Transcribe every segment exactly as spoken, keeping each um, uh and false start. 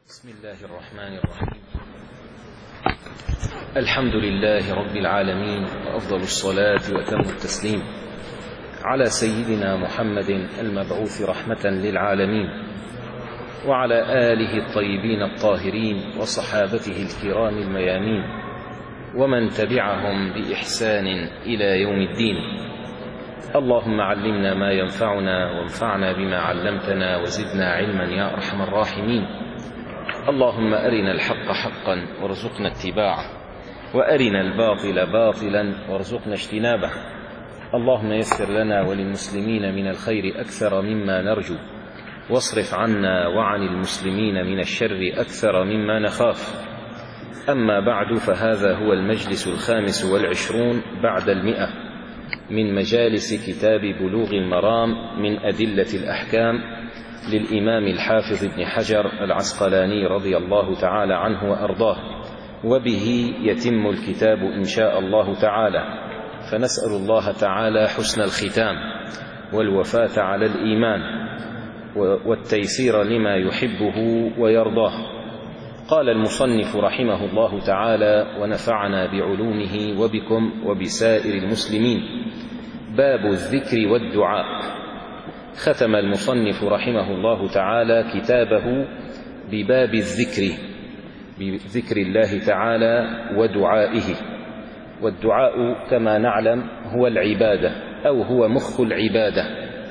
بسم الله الرحمن الرحيم. الحمد لله رب العالمين، وأفضل الصلاة وأتم التسليم على سيدنا محمد المبعوث رحمة للعالمين، وعلى آله الطيبين الطاهرين وصحابته الكرام الميامين، ومن تبعهم بإحسان إلى يوم الدين. اللهم علمنا ما ينفعنا وانفعنا بما علمتنا وزدنا علما يا أرحم الراحمين. اللهم أرنا الحق حقا وارزقنا اتباعه، وأرنا الباطل باطلا وارزقنا اجتنابه. اللهم يسر لنا وللمسلمين من الخير أكثر مما نرجو، واصرف عنا وعن المسلمين من الشر أكثر مما نخاف. أما بعد، فهذا هو المجلس الخامس والعشرون بعد المئة من مجالس كتاب بلوغ المرام من أدلة الأحكام للإمام الحافظ ابن حجر العسقلاني رضي الله تعالى عنه وأرضاه، وبه يتم الكتاب إن شاء الله تعالى. فنسأل الله تعالى حسن الختام والوفاة على الإيمان والتيسير لما يحبه ويرضاه. قال المصنف رحمه الله تعالى ونفعنا بعلومه وبكم وبسائر المسلمين: باب الذكر والدعاء. ختم المصنف رحمه الله تعالى كتابه بباب الذكر، بذكر الله تعالى ودعائه. والدعاء كما نعلم هو العبادة، أو هو مخ العبادة.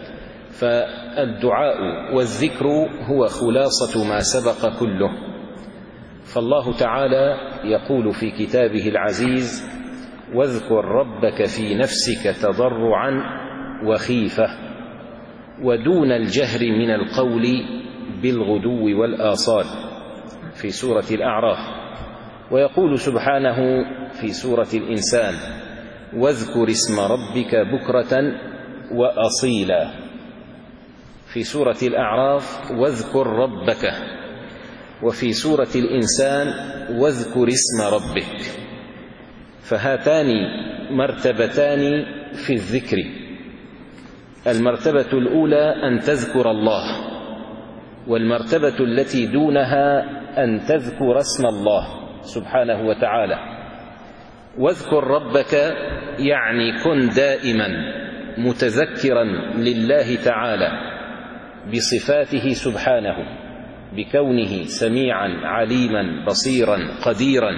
فالدعاء والذكر هو خلاصة ما سبق كله. فالله تعالى يقول في كتابه العزيز: واذكر ربك في نفسك تضرعا وخيفة ودون الجهر من القول بالغدو والآصال، في سورة الأعراف. ويقول سبحانه في سورة الإنسان: واذكر اسم ربك بكرة وأصيلا. في سورة الأعراف واذكر ربك، وفي سورة الإنسان واذكر اسم ربك. فهاتان مرتبتان في الذكر. المرتبة الأولى أن تذكر الله، والمرتبة التي دونها أن تذكر اسم الله سبحانه وتعالى. واذكر ربك يعني كن دائما متذكرا لله تعالى بصفاته سبحانه، بكونه سميعا عليما بصيرا قديرا،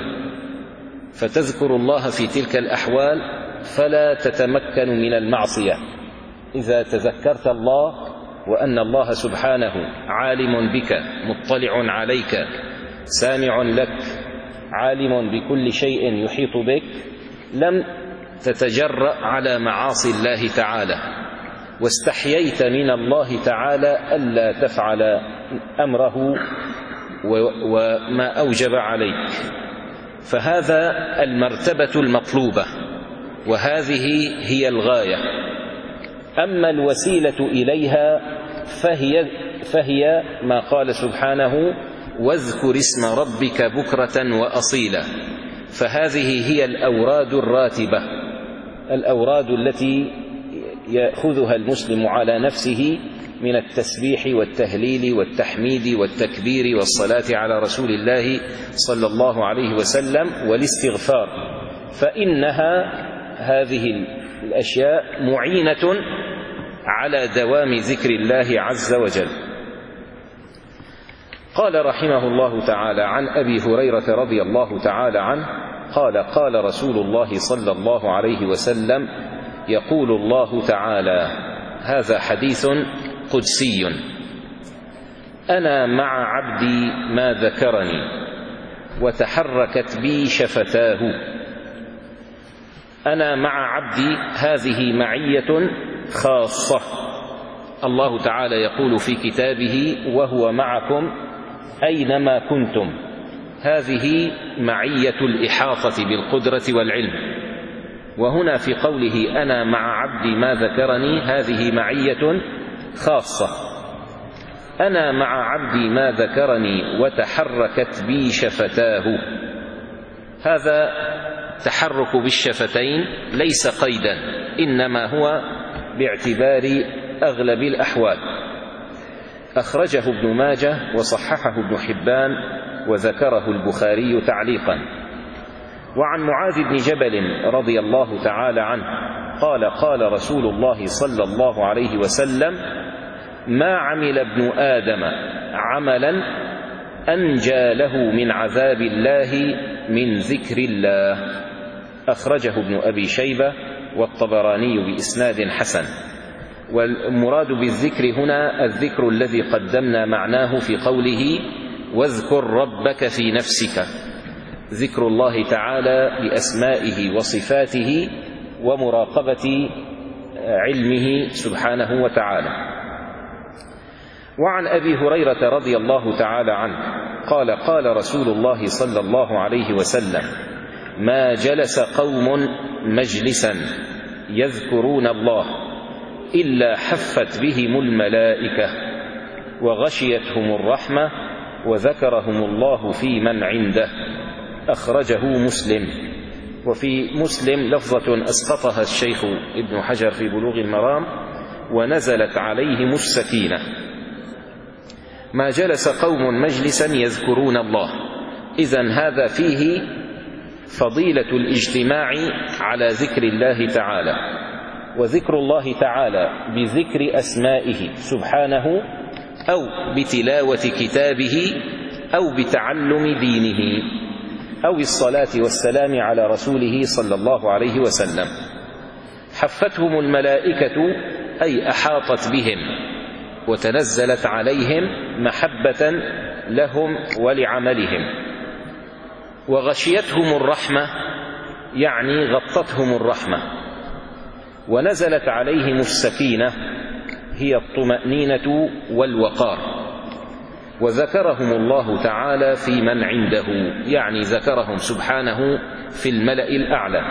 فتذكر الله في تلك الأحوال فلا تتمكن من المعصية. إذا تذكرت الله وأن الله سبحانه عالم بك، مطلع عليك، سامع لك، عالم بكل شيء يحيط بك، لم تتجرأ على معاصي الله تعالى، واستحييت من الله تعالى ألا تفعل أمره وما أوجب عليك. فهذا المرتبة المطلوبة، وهذه هي الغاية. أما الوسيلة إليها فهي, فهي ما قال سبحانه: واذكر اسم ربك بكرة وأصيلا. فهذه هي الأوراد الراتبة، الأوراد التي يأخذها المسلم على نفسه من التسبيح والتهليل والتحميد والتكبير والصلاة على رسول الله صلى الله عليه وسلم والاستغفار. فإنها هذه الأشياء معينة على دوام ذكر الله عز وجل. قال رحمه الله تعالى عن أبي هريرة رضي الله تعالى عنه قال: قال رسول الله صلى الله عليه وسلم: يقول الله تعالى، هذا حديث قدسي: أنا مع عبدي ما ذكرني وتحركت بي شفتاه. أنا مع عبدي، هذه معية خاصة. الله تعالى يقول في كتابه: وهو معكم أينما كنتم. هذه معية الإحاطة بالقدرة والعلم. وهنا في قوله: أنا مع عبدي ما ذكرني، هذه معية خاصة. أنا مع عبدي ما ذكرني وتحركت بي شفتاه. هذا تحرك بالشفتين ليس قيدا، إنما هو باعتبار أغلب الأحوال. أخرجه ابن ماجه وصححه ابن حبان وذكره البخاري تعليقا. وعن معاذ بن جبل رضي الله تعالى عنه قال قال رسول الله صلى الله عليه وسلم: ما عمل ابن آدم عملا أنجى له من عذاب الله من ذكر الله. أخرجه ابن أبي شيبة والطبراني بإسناد حسن. والمراد بالذكر هنا الذكر الذي قدمنا معناه في قوله: واذكر ربك في نفسك، ذكر الله تعالى بأسمائه وصفاته ومراقبة علمه سبحانه وتعالى. وعن أبي هريرة رضي الله تعالى عنه قال قال رسول الله صلى الله عليه وسلم: ما جلس قوم مجلسا يذكرون الله إلا حفت بهم الملائكة وغشيتهم الرحمة وذكرهم الله في من عنده. أخرجه مسلم. وفي مسلم لفظة أسقطها الشيخ ابن حجر في بلوغ المرام: ونزلت عليهم السكينة. ما جلس قوم مجلسا يذكرون الله، إذن هذا فيه فضيلة الاجتماع على ذكر الله تعالى، وذكر الله تعالى بذكر أسمائه سبحانه أو بتلاوة كتابه أو بتعلم دينه أو الصلاة والسلام على رسوله صلى الله عليه وسلم. حفتهم الملائكة أي أحاطت بهم وتنزلت عليهم محبة لهم ولعملهم. وغشيتهم الرحمة يعني غطتهم الرحمة. ونزلت عليهم السكينة هي الطمأنينة والوقار. وذكرهم الله تعالى في من عنده، يعني ذكرهم سبحانه في الملأ الأعلى.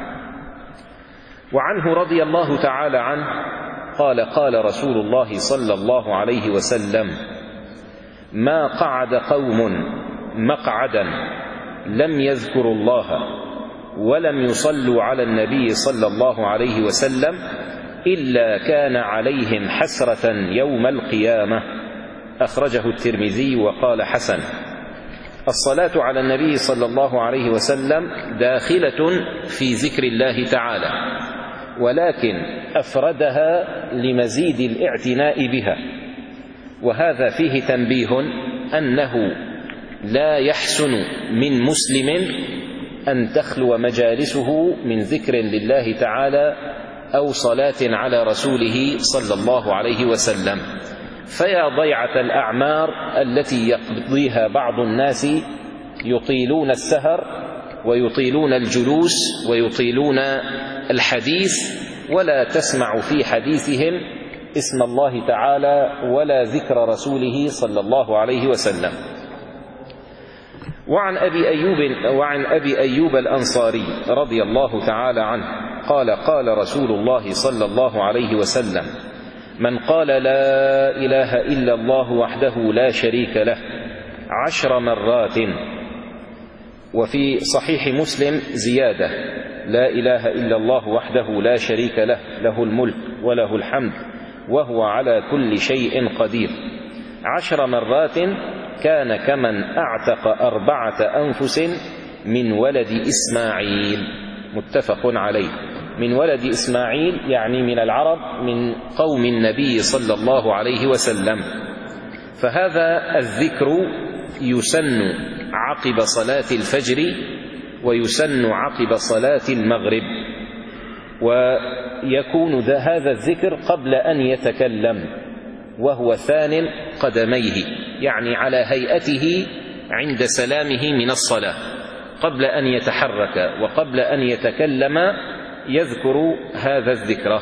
وعنه رضي الله تعالى عنه قال قال رسول الله صلى الله عليه وسلم: ما قعد قوم مقعدا لم يذكروا الله ولم يصلوا على النبي صلى الله عليه وسلم إلا كان عليهم حسرة يوم القيامة. أخرجه الترمذي وقال حسن. الصلاة على النبي صلى الله عليه وسلم داخلة في ذكر الله تعالى، ولكن أفردها لمزيد الاعتناء بها. وهذا فيه تنبيه أنه لا يحسن من مسلم أن تخلو مجالسه من ذكر لله تعالى أو صلاة على رسوله صلى الله عليه وسلم. فيا ضيعة الأعمار التي يقضيها بعض الناس، يطيلون السهر ويطيلون الجلوس ويطيلون الحديث، ولا تسمع في حديثهم اسم الله تعالى ولا ذكر رسوله صلى الله عليه وسلم. وعن أبي أيوب, وعن أبي أيوب الأنصاري رضي الله تعالى عنه قال قال رسول الله صلى الله عليه وسلم: من قال لا إله إلا الله وحده لا شريك له عشر مرات. وفي صحيح مسلم زيادة: لا إله إلا الله وحده لا شريك له له الملك وله الحمد وهو على كل شيء قدير. عشر مرات كان كمن أعتق أربعة أنفس من ولد إسماعيل. متفق عليه. من ولد إسماعيل يعني من العرب، من قوم النبي صلى الله عليه وسلم. فهذا الذكر يسن عقب صلاة الفجر ويسن عقب صلاة المغرب، ويكون هذا الذكر قبل أن يتكلم، وهو ثان قدميه، يعني على هيئته عند سلامه من الصلاة، قبل أن يتحرك وقبل أن يتكلم يذكر هذا الذكر.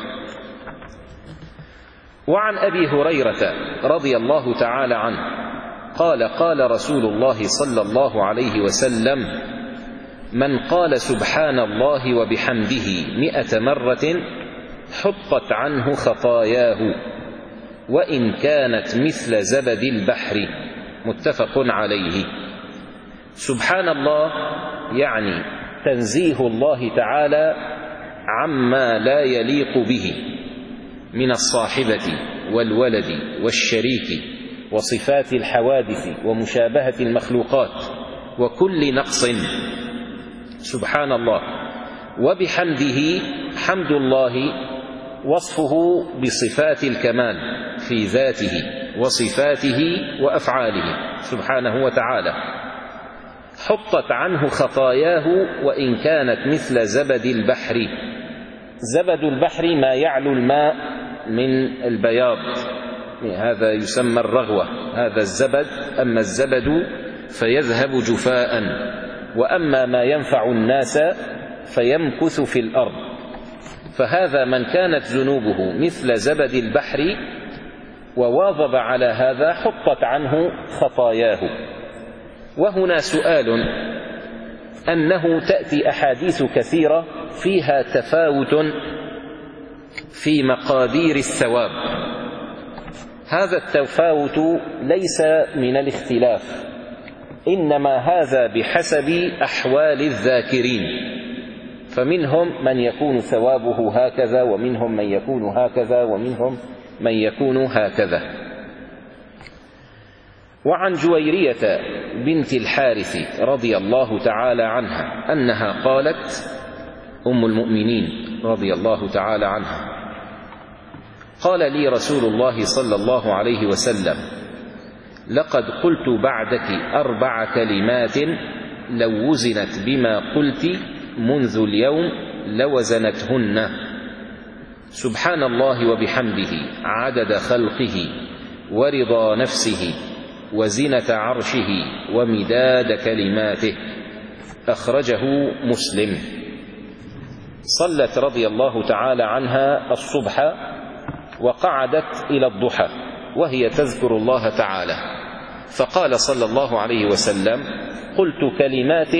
وعن أبي هريرة رضي الله تعالى عنه قال قال رسول الله صلى الله عليه وسلم: من قال سبحان الله وبحمده مئة مرة حطت عنه خطاياه وإن كانت مثل زبد البحر. متفق عليه. سبحان الله يعني تنزيه الله تعالى عما لا يليق به من الصاحبة والولد والشريك وصفات الحوادث ومشابهة المخلوقات وكل نقص سبحان الله. وبحمده حمد الله وصفه بصفات الكمال في ذاته وصفاته وأفعاله سبحانه وتعالى. حطت عنه خطاياه وإن كانت مثل زبد البحر. زبد البحر ما يعلو الماء من البياض، هذا يسمى الرغوة، هذا الزبد. أما الزبد فيذهب جفاء، وأما ما ينفع الناس فيمكث في الأرض. فهذا من كانت ذنوبه مثل زبد البحر وواظب على هذا حطت عنه خطاياه. وهنا سؤال، أنه تأتي أحاديث كثيرة فيها تفاوت في مقادير الثواب. هذا التفاوت ليس من الاختلاف، إنما هذا بحسب أحوال الذاكرين، فمنهم من يكون ثوابه هكذا، ومنهم من يكون هكذا، ومنهم من يكون هكذا. وعن جويرية بنت الحارث رضي الله تعالى عنها أنها قالت، أم المؤمنين رضي الله تعالى عنها، قال لي رسول الله صلى الله عليه وسلم: لقد قلت بعدك أربع كلمات لو وزنت بما قلت منذ اليوم لوزنتهن: سبحان الله وبحمده عدد خلقه ورضا نفسه وزنة عرشه ومداد كلماته. أخرجه مسلم. صلت رضي الله تعالى عنها الصبح وقعدت إلى الضحى وهي تذكر الله تعالى، فقال صلى الله عليه وسلم: قلت كلمات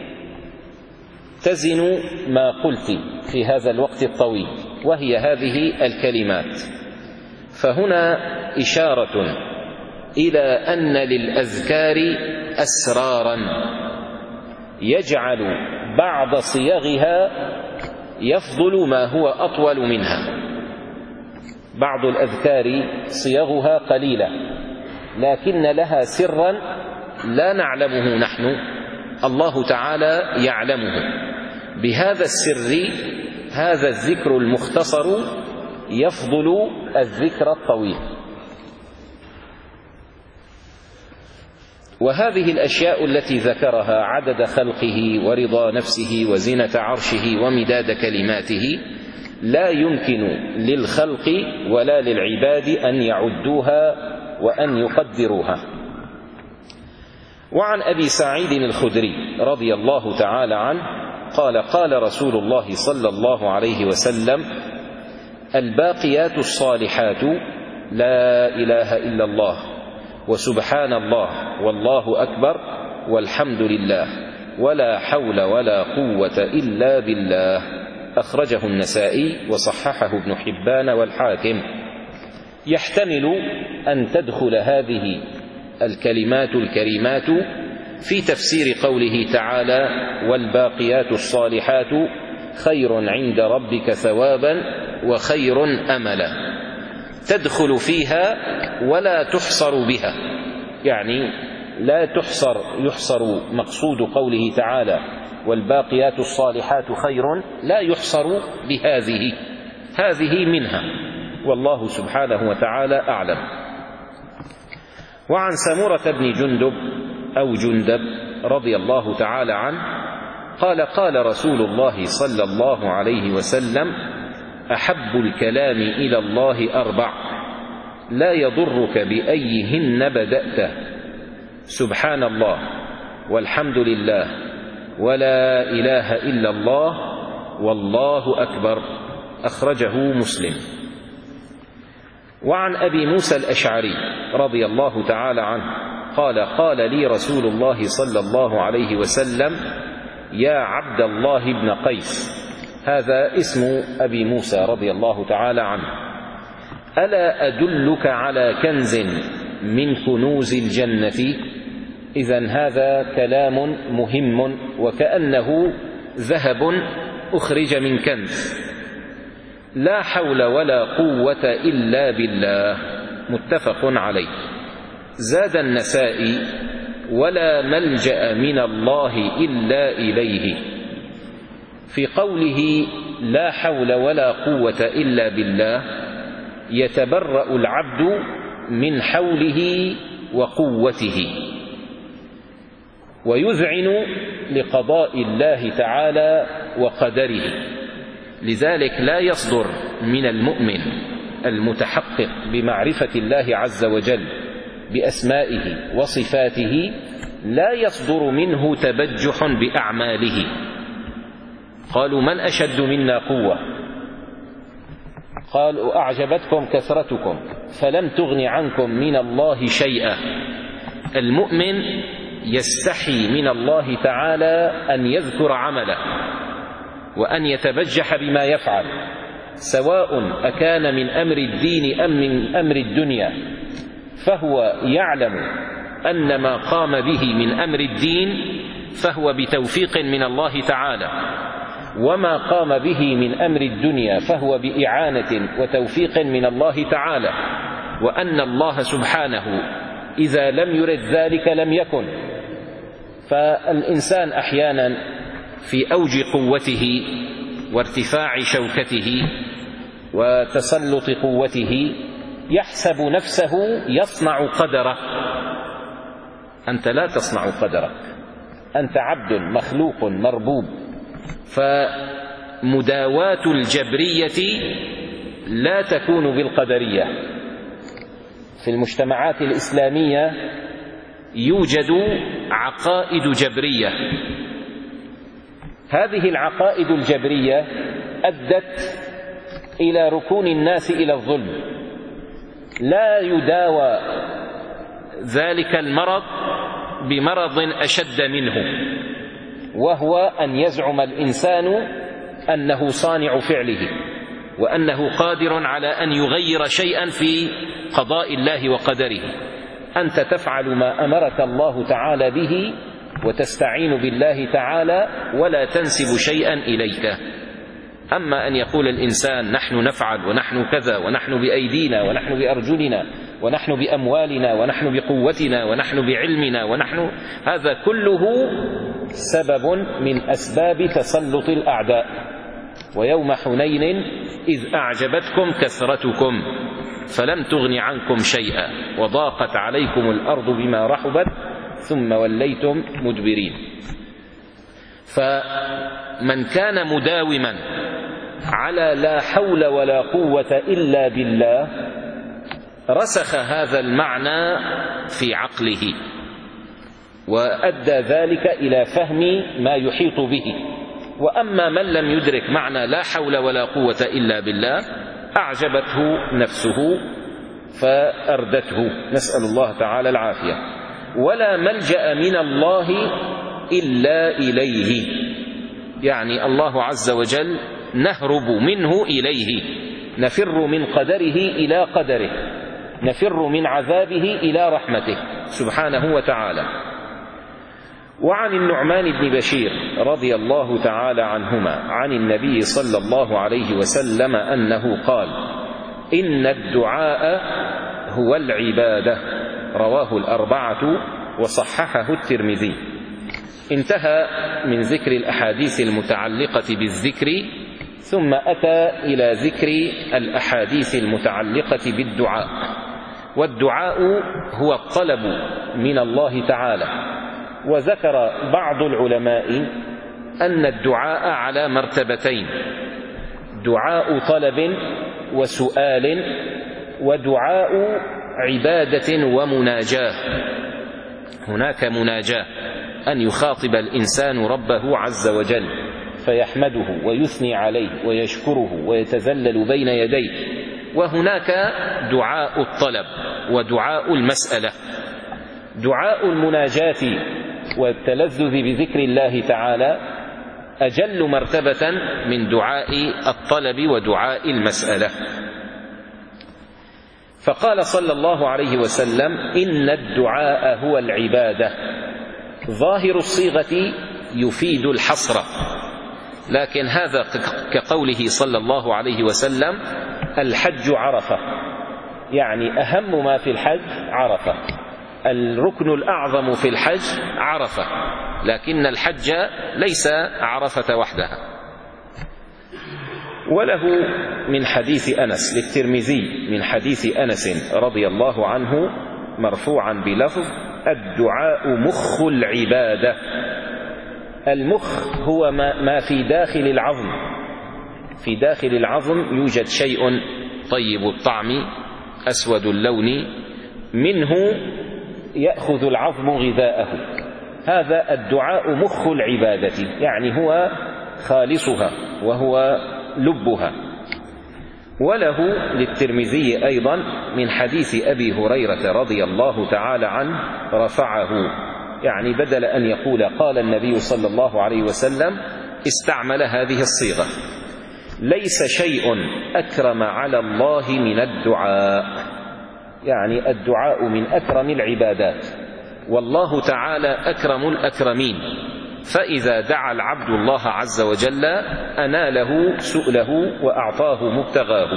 تزن ما قلت في هذا الوقت الطويل، وهي هذه الكلمات. فهنا إشارة إلى أن للأذكار أسرارا يجعل بعض صيغها يفضل ما هو أطول منها. بعض الأذكار صيغها قليلة لكن لها سرا لا نعلمه نحن، الله تعالى يعلمه. بهذا السر هذا الذكر المختصر يفضل الذكر الطويل. وهذه الأشياء التي ذكرها عدد خلقه ورضا نفسه وزنة عرشه ومداد كلماته لا يمكن للخلق ولا للعباد أن يعدوها وأن يقدروها. وعن أبي سعيد الخدري رضي الله تعالى عنه قال: قال رسول الله صلى الله عليه وسلم: الباقيات الصالحات لا إله إلا الله وسبحان الله والله أكبر والحمد لله ولا حول ولا قوة إلا بالله. أخرجه النسائي وصححه ابن حبان والحاكم. يحتمل أن تدخل هذه الكلمات الكريمات في تفسير قوله تعالى: والباقيات الصالحات خير عند ربك ثوابا وخير أملا، تدخل فيها ولا تحصر بها، يعني لا تحصر يحصر مقصود قوله تعالى والباقيات الصالحات خير، لا يحصر بهذه، هذه منها، والله سبحانه وتعالى أعلم. وعن سمرة بن جندب أو جندب رضي الله تعالى عنه قال: قال رسول الله صلى الله عليه وسلم: أحب الكلام إلى الله أربع لا يضرك بأيهن بدأت: سبحان الله والحمد لله ولا إله إلا الله والله أكبر. أخرجه مسلم. وعن أبي موسى الأشعري رضي الله تعالى عنه قال: قال لي رسول الله صلى الله عليه وسلم: يا عبد الله بن قيس، هذا اسم أبي موسى رضي الله تعالى عنه، ألا أدلك على كنز من كنوز الجنة؟ إذن هذا كلام مهم وكأنه ذهب أخرج من كنز. لا حول ولا قوة إلا بالله، متفق عليه. زاد النسائي: ولا ملجأ من الله إلا إليه، في قوله لا حول ولا قوة إلا بالله يتبرأ العبد من حوله وقوته، ويذعن لقضاء الله تعالى وقدره. لذلك لا يصدر من المؤمن المتحقق بمعرفة الله عز وجل بأسمائه وصفاته، لا يصدر منه تبجح بأعماله. قالوا: من أشد منا قوة؟ قالوا: أعجبتكم كثرتكم فلم تغن عنكم من الله شيئا. المؤمن يستحي من الله تعالى أن يذكر عمله وأن يتبجح بما يفعل، سواء أكان من أمر الدين أم من أمر الدنيا، فهو يعلم أن ما قام به من أمر الدين فهو بتوفيق من الله تعالى، وما قام به من أمر الدنيا فهو بإعانة وتوفيق من الله تعالى، وأن الله سبحانه إذا لم يرد ذلك لم يكن. فالإنسان أحيانا في أوج قوته وارتفاع شوكته وتسلط قوته يحسب نفسه يصنع قدره. أنت لا تصنع قدرك، أنت عبد مخلوق مربوب. فمداواة الجبرية لا تكون بالقدرية. في المجتمعات الإسلامية يوجد عقائد جبرية، هذه العقائد الجبرية أدت إلى ركون الناس إلى الظلم. لا يداوى ذلك المرض بمرض أشد منه، وهو أن يزعم الإنسان أنه صانع فعله، وأنه قادر على أن يغير شيئا في قضاء الله وقدره. أنت تفعل ما أمرك الله تعالى به وتستعين بالله تعالى ولا تنسب شيئا إليك. أما أن يقول الإنسان نحن نفعل ونحن كذا ونحن بأيدينا ونحن بأرجلنا ونحن بأموالنا ونحن بقوتنا ونحن بعلمنا ونحن، هذا كله سبب من أسباب تسلط الأعداء. ويوم حنين إذ أعجبتكم كثرتكم فلم تغن عنكم شيئا وضاقت عليكم الأرض بما رحبت ثم وليتم مدبرين. فمن كان مداوما على لا حول ولا قوة إلا بالله رسخ هذا المعنى في عقله، وأدى ذلك إلى فهم ما يحيط به. وأما من لم يدرك معنى لا حول ولا قوة إلا بالله أعجبته نفسه فأردته، نسأل الله تعالى العافية. ولا ملجأ من الله إلا إليه، يعني الله عز وجل نهرب منه إليه، نفر من قدره إلى قدره، نفر من عذابه إلى رحمته سبحانه وتعالى. وعن النعمان بن بشير رضي الله تعالى عنهما عن النبي صلى الله عليه وسلم أنه قال: إن الدعاء هو العبادة، رواه الأربعة وصححه الترمذي. انتهى من ذكر الأحاديث المتعلقة بالذكر، ثم أتى إلى ذكر الأحاديث المتعلقة بالدعاء. والدعاء هو الطلب من الله تعالى. وذكر بعض العلماء أن الدعاء على مرتبتين: دعاء طلب وسؤال، ودعاء عبادة ومناجاة. هناك مناجاة أن يخاطب الإنسان ربه عز وجل فيحمده ويثني عليه ويشكره ويتذلل بين يديه، وهناك دعاء الطلب ودعاء المسألة. دعاء المناجاة والتلذذ بذكر الله تعالى أجل مرتبة من دعاء الطلب ودعاء المسألة. فقال صلى الله عليه وسلم: إن الدعاء هو العبادة. ظاهر الصيغة يفيد الحصر، لكن هذا كقوله صلى الله عليه وسلم: الحج عرفة، يعني أهم ما في الحج عرفة. الركن الأعظم في الحج عرفة، لكن الحج ليس عرفة وحدها. وله من حديث أنس للترمذي من حديث أنس رضي الله عنه مرفوعا بلفظ: الدعاء مخ العبادة. المخ هو ما في داخل العظم، في داخل العظم يوجد شيء طيب الطعم أسود اللون، منه يأخذ العظم غذاءه. هذا الدعاء مخ العبادة، يعني هو خالصها وهو لبها. وله للترمذي أيضا من حديث أبي هريرة رضي الله تعالى عنه رفعه، يعني بدل أن يقول قال النبي صلى الله عليه وسلم استعمل هذه الصيغة: ليس شيء أكرم على الله من الدعاء، يعني الدعاء من أكرم العبادات، والله تعالى أكرم الأكرمين، فإذا دعا العبد الله عز وجل أناله سؤله وأعطاه مبتغاه.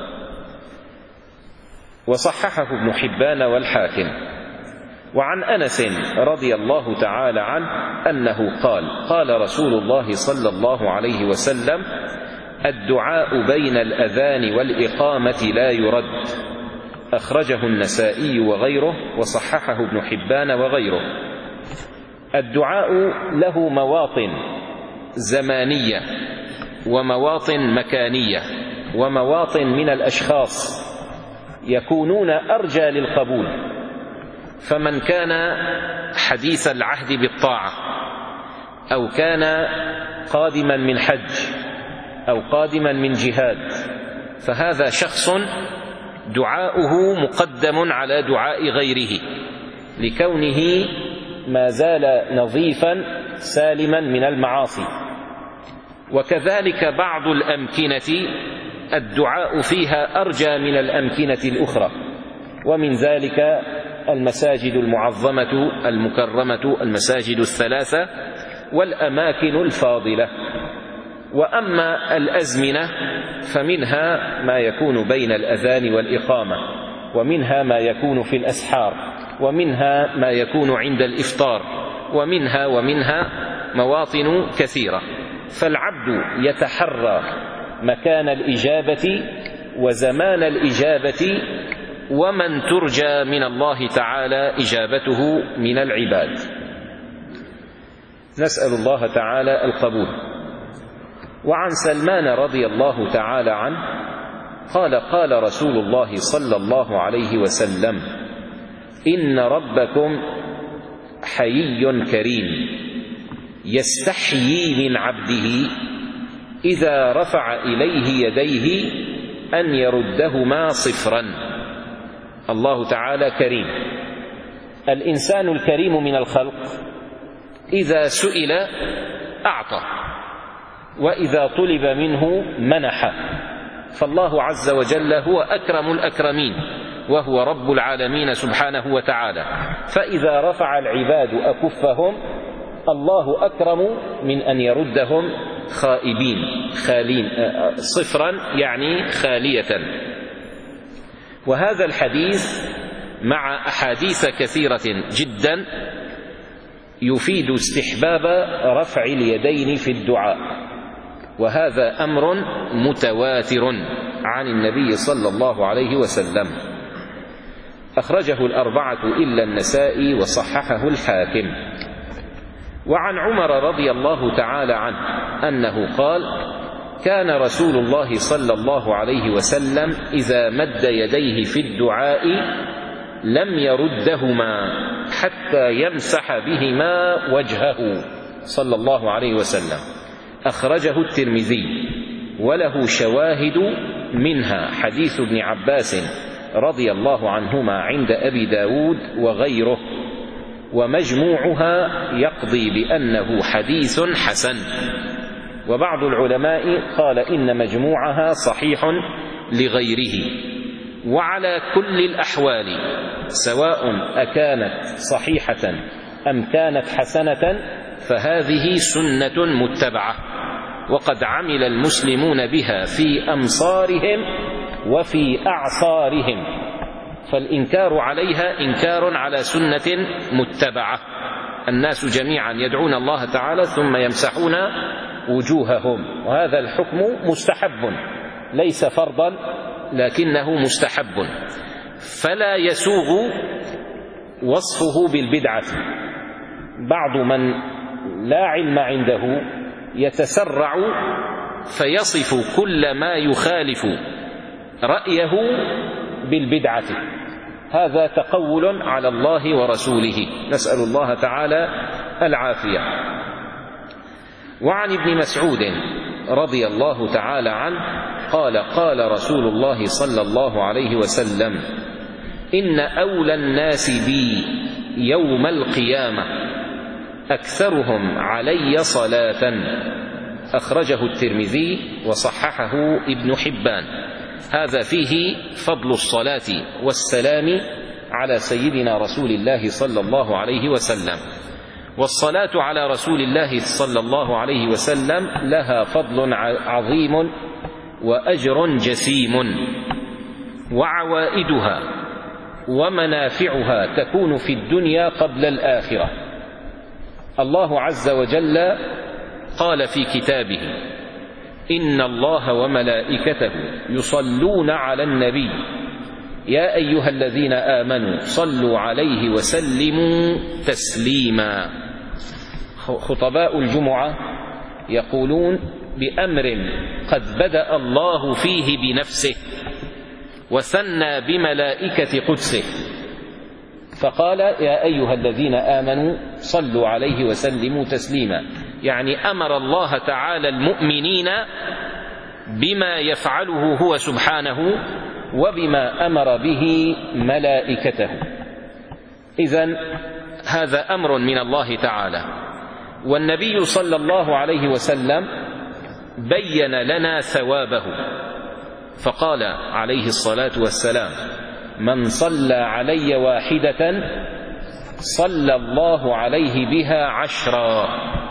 وصححه ابن حبان والحاكم. وعن أنس رضي الله تعالى عنه أنه قال: قال رسول الله صلى الله عليه وسلم: الدعاء بين الأذان والإقامة لا يرد. أخرجه النسائي وغيره، وصححه ابن حبان وغيره. الدعاء له مواطن زمانية ومواطن مكانية ومواطن من الأشخاص يكونون أرجى للقبول. فمن كان حديث العهد بالطاعة، أو كان قادما من حج، أو قادما من جهاد، فهذا شخص دعاؤه مقدم على دعاء غيره، لكونه ما زال نظيفا سالما من المعاصي. وكذلك بعض الأمكنة الدعاء فيها أرجى من الأمكنة الأخرى، ومن ذلك المساجد المعظمة المكرمة، المساجد الثلاثة والأماكن الفاضلة. وأما الأزمنة فمنها ما يكون بين الأذان والإقامة، ومنها ما يكون في الأسحار، ومنها ما يكون عند الإفطار، ومنها ومنها مواطن كثيرة. فالعبد يتحرى مكان الإجابة وزمان الإجابة ومن ترجى من الله تعالى إجابته من العباد. نسأل الله تعالى القبول. وعن سلمان رضي الله تعالى عنه قال: قال رسول الله صلى الله عليه وسلم: إن ربكم حيي كريم يستحيي من عبده إذا رفع إليه يديه أن يردهما صفرا. الله تعالى كريم. الإنسان الكريم من الخلق إذا سئل أعطى، وإذا طلب منه منح. فالله عز وجل هو أكرم الأكرمين، وهو رب العالمين سبحانه وتعالى. فإذا رفع العباد أكفهم الله أكرم من أن يردهم خائبين خالين صفرا، يعني خالية. وهذا الحديث مع أحاديث كثيرة جدا يفيد استحباب رفع اليدين في الدعاء، وهذا أمر متواتر عن النبي صلى الله عليه وسلم. أخرجه الأربعة إلا النسائي وصححه الحاكم. وعن عمر رضي الله تعالى عنه أنه قال: كان رسول الله صلى الله عليه وسلم إذا مد يديه في الدعاء لم يردهما حتى يمسح بهما وجهه صلى الله عليه وسلم. أخرجه الترمذي، وله شواهد منها حديث ابن عباس رضي الله عنهما عند أبي داود وغيره، ومجموعها يقضي بأنه حديث حسن. وبعض العلماء قال إن مجموعها صحيح لغيره. وعلى كل الأحوال سواء أكانت صحيحة أم كانت حسنة فهذه سنة متبعة، وقد عمل المسلمون بها في أمصارهم وفي أعصارهم. فالإنكار عليها إنكار على سنة متبعة، الناس جميعا يدعون الله تعالى ثم يمسحون وجوههم، وهذا الحكم مستحب ليس فرضا لكنه مستحب، فلا يسوغ وصفه بالبدعة. بعض من لا علم عنده يتسرع فيصف كل ما يخالف رأيه بالبدعة، هذا تقول على الله ورسوله، نسأل الله تعالى العافية. وعن ابن مسعود رضي الله تعالى عنه قال قال رسول الله صلى الله عليه وسلم: إن أولى الناس بي يوم القيامة أكثرهم علي صلاة، أخرجه الترمذي وصححه ابن حبان. هذا فيه فضل الصلاة والسلام على سيدنا رسول الله صلى الله عليه وسلم، والصلاة على رسول الله صلى الله عليه وسلم لها فضل عظيم وأجر جسيم، وعوائدها ومنافعها تكون في الدنيا قبل الآخرة. الله عز وجل قال في كتابه: إن الله وملائكته يصلون على النبي يا أيها الذين آمنوا صلوا عليه وسلموا تسليما. خطباء الجمعة يقولون بأمر قد بدأ الله فيه بنفسه وثنى بملائكة قدسه، فقال: يا أيها الذين آمنوا صلوا عليه وسلموا تسليما، يعني أمر الله تعالى المؤمنين بما يفعله هو سبحانه وبما أمر به ملائكته. إذن هذا أمر من الله تعالى، والنبي صلى الله عليه وسلم بين لنا ثوابه، فقال عليه الصلاة والسلام: من صلى علي واحدة صلى الله عليه بها عشرا.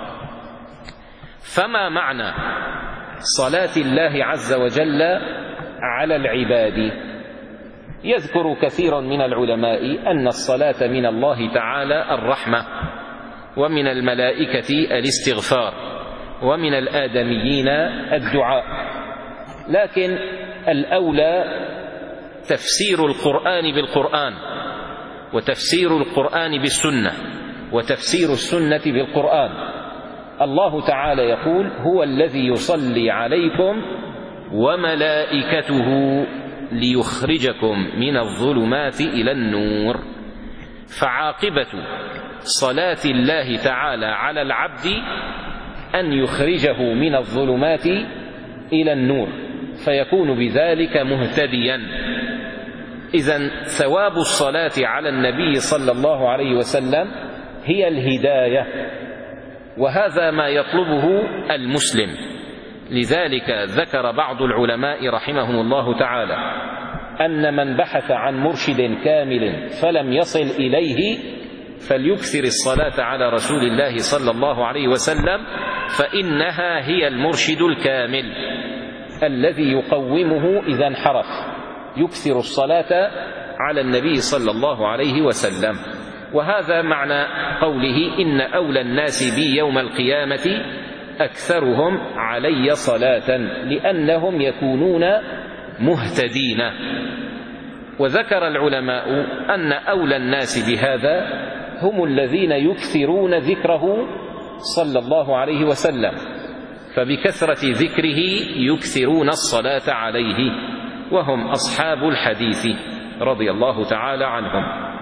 فما معنى صلاة الله عز وجل على العباد؟ يذكر كثير من العلماء أن الصلاة من الله تعالى الرحمة، ومن الملائكة الاستغفار، ومن الآدميين الدعاء، لكن الأولى تفسير القرآن بالقرآن، وتفسير القرآن بالسنة، وتفسير السنة بالقرآن. الله تعالى يقول: هو الذي يصلي عليكم وملائكته ليخرجكم من الظلمات إلى النور. فعاقبة صلاة الله تعالى على العبد أن يخرجه من الظلمات إلى النور، فيكون بذلك مهتديا. إذن ثواب الصلاة على النبي صلى الله عليه وسلم هي الهداية، وهذا ما يطلبه المسلم. لذلك ذكر بعض العلماء رحمهم الله تعالى أن من بحث عن مرشد كامل فلم يصل إليه فليكثر الصلاة على رسول الله صلى الله عليه وسلم، فإنها هي المرشد الكامل الذي يقومه إذا انحرف، يكثر الصلاة على النبي صلى الله عليه وسلم. وهذا معنى قوله: إن أولى الناس بي يوم القيامة أكثرهم علي صلاة، لأنهم يكونون مهتدين. وذكر العلماء أن أولى الناس بهذا هم الذين يكثرون ذكره صلى الله عليه وسلم، فبكثرة ذكره يكثرون الصلاة عليه، وهم أصحاب الحديث رضي الله تعالى عنهم.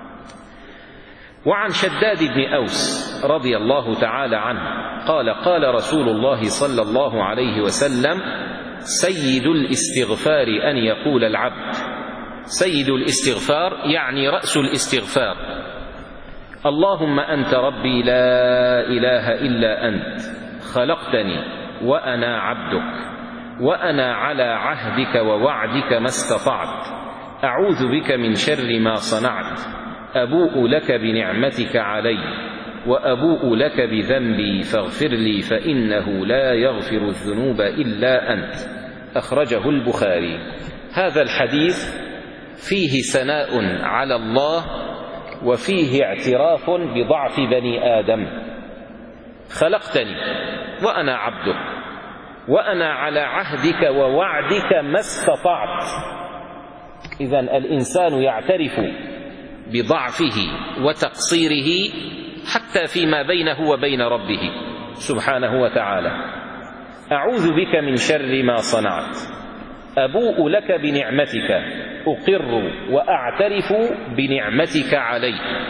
وعن شداد بن أوس رضي الله تعالى عنه قال: قال رسول الله صلى الله عليه وسلم: سيد الاستغفار أن يقول العبد. سيد الاستغفار يعني رأس الاستغفار: اللهم أنت ربي لا إله إلا أنت، خلقتني وأنا عبدك، وأنا على عهدك ووعدك ما استطعت، أعوذ بك من شر ما صنعت، أبوء لك بنعمتك علي وأبوء لك بذنبي فاغفر لي فإنه لا يغفر الذنوب إلا أنت. أخرجه البخاري. هذا الحديث فيه ثناء على الله وفيه اعتراف بضعف بني آدم. خلقتني وأنا عبدك، وأنا على عهدك ووعدك ما استطعت. إذن الإنسان يعترف بضعفه وتقصيره حتى فيما بينه وبين ربه سبحانه وتعالى. أعوذ بك من شر ما صنعت، أبوء لك بنعمتك، أقر وأعترف بنعمتك علي.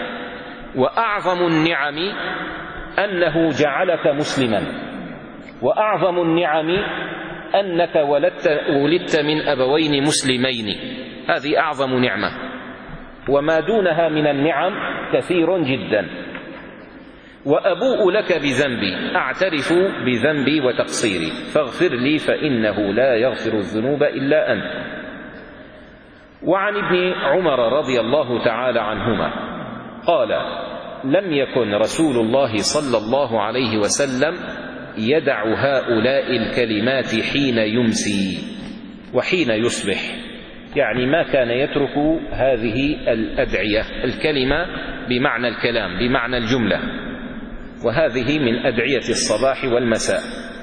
وأعظم النعم أنه جعلك مسلما، وأعظم النعم أنك ولدت, ولدت من أبوين مسلمين، هذه أعظم نعمة، وما دونها من النعم كثير جدا. وأبوء لك بذنبي، أعترف بذنبي وتقصيري، فاغفر لي فإنه لا يغفر الذنوب إلا أنت. وعن ابن عمر رضي الله تعالى عنهما قال: لم يكن رسول الله صلى الله عليه وسلم يدع هؤلاء الكلمات حين يمسي وحين يصبح، يعني ما كان يترك هذه الأدعية. الكلمة بمعنى الكلام، بمعنى الجملة، وهذه من أدعية الصباح والمساء.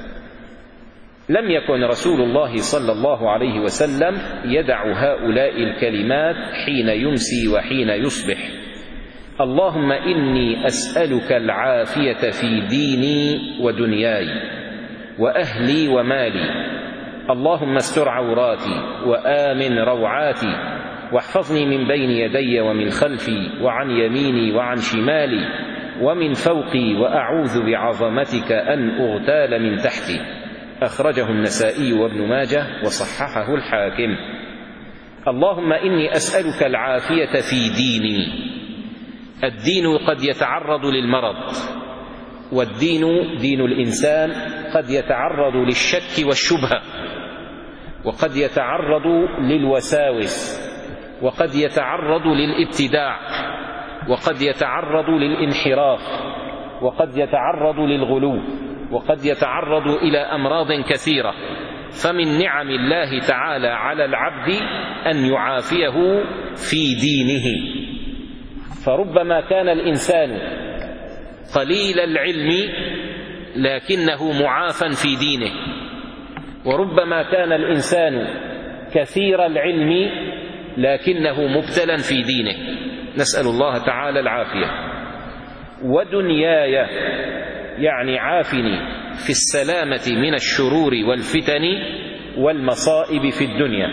لم يكن رسول الله صلى الله عليه وسلم يدع هؤلاء الكلمات حين يمسي وحين يصبح: اللهم إني أسألك العافية في ديني ودنياي وأهلي ومالي، اللهم استر عوراتي وآمن روعاتي، واحفظني من بين يدي ومن خلفي وعن يميني وعن شمالي ومن فوقي، وأعوذ بعظمتك أن أغتال من تحتي. أخرجه النسائي وابن ماجه وصححه الحاكم. اللهم إني أسألك العافية في ديني. الدين قد يتعرض للمرض، والدين دين الإنسان قد يتعرض للشك والشبهة، وقد يتعرض للوساوس، وقد يتعرض للابتداع، وقد يتعرض للانحراف، وقد يتعرض للغلو، وقد يتعرض إلى أمراض كثيرة. فمن نعم الله تعالى على العبد أن يعافيه في دينه. فربما كان الإنسان قليل العلم لكنه معافى في دينه، وربما كان الإنسان كثير العلم لكنه مبتلا في دينه. نسأل الله تعالى العافية. ودنياي، يعني عافني في السلامة من الشرور والفتن والمصائب في الدنيا.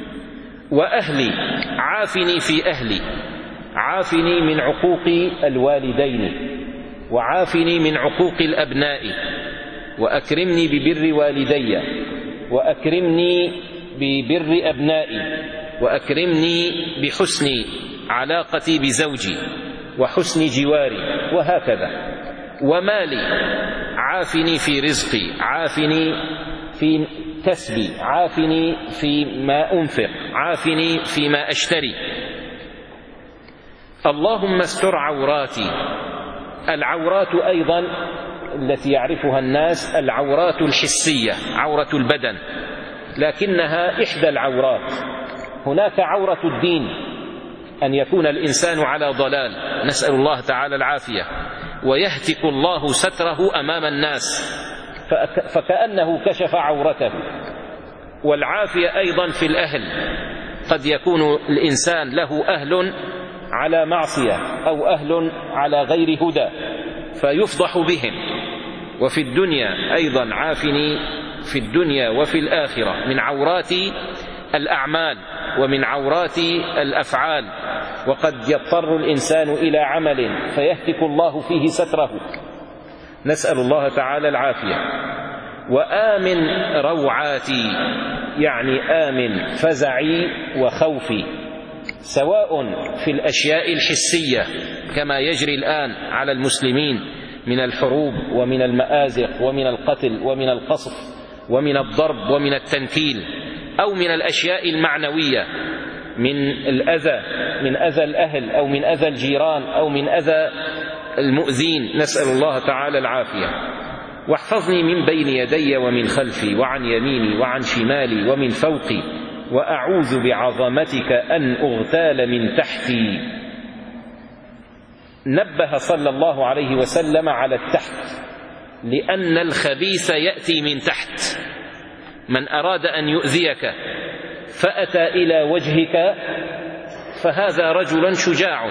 وأهلي، عافني في أهلي، عافني من عقوق الوالدين، وعافني من عقوق الأبناء، وأكرمني ببر والدي، وأكرمني ببر أبنائي، وأكرمني بحسن علاقتي بزوجي وحسن جواري، وهكذا. ومالي، عافني في رزقي، عافني في كسبي، عافني في ما أنفق، عافني فيما أشتري. اللهم استر عوراتي. العورات أيضا التي يعرفها الناس العورات الحسية، عورة البدن، لكنها إحدى العورات. هناك عورة الدين، أن يكون الإنسان على ضلال، نسأل الله تعالى العافية، ويهتك الله ستره أمام الناس فكأنه كشف عورته. والعافية أيضا في الأهل، قد يكون الإنسان له أهل على معصية أو أهل على غير هدى فيفضح بهم. وفي الدنيا أيضا عافني في الدنيا وفي الآخرة من عورات الأعمال ومن عورات الأفعال. وقد يضطر الإنسان إلى عمل فيهتك الله فيه ستره، نسأل الله تعالى العافية. وآمن روعاتي، يعني آمن فزعي وخوفي، سواء في الأشياء الحسية كما يجري الآن على المسلمين من الحروب ومن المآزق ومن القتل ومن القصف ومن الضرب ومن التنكيل، أو من الأشياء المعنوية من الأذى، من أذى الأهل أو من أذى الجيران أو من أذى المؤذين، نسأل الله تعالى العافية. واحفظني من بين يدي ومن خلفي وعن يميني وعن شمالي ومن فوقي، وأعوذ بعظمتك أن أغتال من تحتي. نبه صلى الله عليه وسلم على التحت، لأن الخبيث يأتي من تحت. من أراد أن يؤذيك فأتى إلى وجهك فهذا رجل شجاع،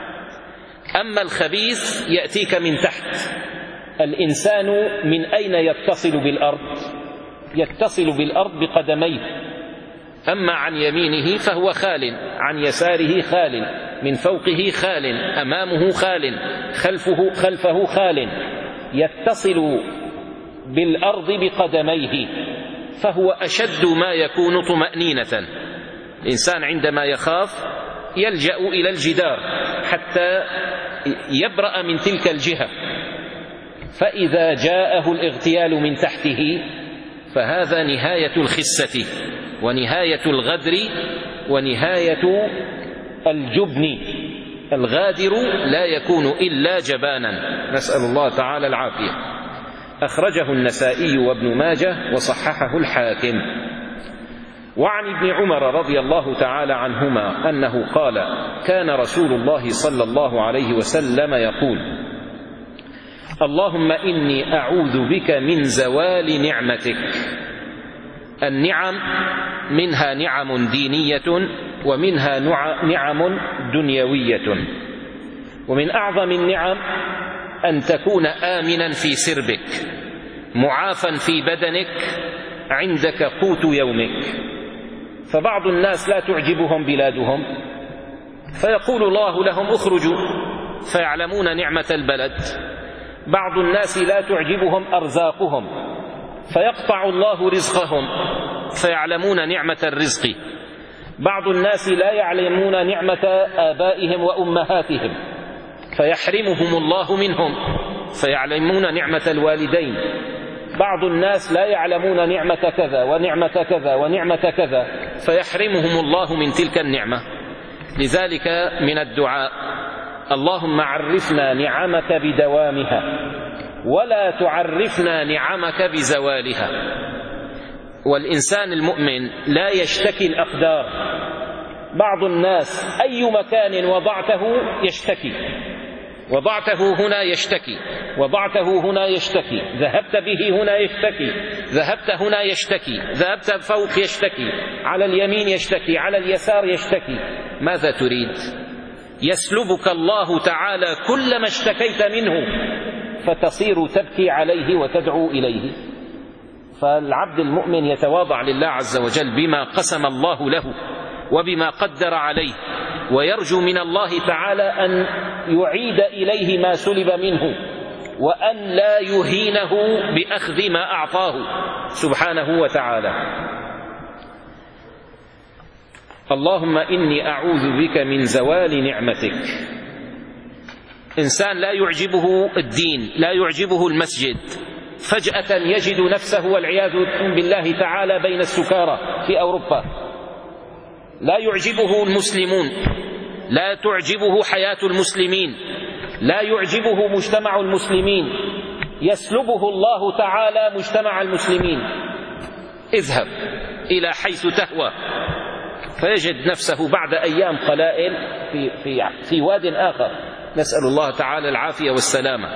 أما الخبيث يأتيك من تحت. الإنسان من أين يتصل بالأرض؟ يتصل بالأرض بقدميه، أما عن يمينه فهو خال، عن يساره خال، من فوقه خال، أمامه خال، خلفه, خلفه خال، يتصل بالأرض بقدميه، فهو أشد ما يكون طمأنينة. الإنسان عندما يخاف يلجأ إلى الجدار حتى يبرأ من تلك الجهة، فإذا جاءه الاغتيال من تحته فهذا نهاية الخسة ونهاية الغدر ونهاية الجبن. الغادر لا يكون إلا جبانا، نسأل الله تعالى العافية. أخرجه النسائي وابن ماجه وصححه الحاكم. وعن ابن عمر رضي الله تعالى عنهما أنه قال: كان رسول الله صلى الله عليه وسلم يقول: اللهم إني أعوذ بك من زوال نعمتك. النعم منها نعم دينية ومنها نعم دنيوية، ومن أعظم النعم أن تكون آمنا في سربك، معافا في بدنك، عندك قوت يومك. فبعض الناس لا تعجبهم بلادهم فيقول الله لهم اخرجوا فيعلمون نعمة البلد. بعض الناس لا تعجبهم أرزاقهم فيقطع الله رزقهم فيعلمون نعمة الرزق. بعض الناس لا يعلمون نعمة آبائهم وأمهاتهم فيحرمهم الله منهم فيعلمون نعمة الوالدين. بعض الناس لا يعلمون نعمة كذا ونعمة كذا ونعمة كذا فيحرمهم الله من تلك النعمة. لذلك من الدعاء: اللهم عرفنا نعمك بدوامها ولا تعرفنا نعمك بزوالها. والإنسان المؤمن لا يشتكي الأقدار. بعض الناس أي مكان وضعته يشتكي، وضعته هنا يشتكي، وضعته هنا يشتكي، ذهبت به هنا يشتكي، ذهبت هنا يشتكي، ذهبت فوق يشتكي، على اليمين يشتكي، على اليسار يشتكي. ماذا تريد؟ يسلبك الله تعالى كل ما اشتكيت منه فتصير تبكي عليه وتدعو إليه. فالعبد المؤمن يتواضع لله عز وجل بما قسم الله له وبما قدر عليه، ويرجو من الله تعالى أن يعيد إليه ما سلب منه، وأن لا يهينه بأخذ ما أعطاه سبحانه وتعالى. اللهم إني أعوذ بك من زوال نعمتك. إنسان لا يعجبه الدين، لا يعجبه المسجد، فجأة يجد نفسه والعياذ بالله تعالى بين السكارى في أوروبا. لا يعجبه المسلمون، لا تعجبه حياة المسلمين، لا يعجبه مجتمع المسلمين، يسلبه الله تعالى مجتمع المسلمين. اذهب إلى حيث تهوى، فيجد نفسه بعد أيام قلائل في, في, في واد آخر، نسأل الله تعالى العافية والسلامة.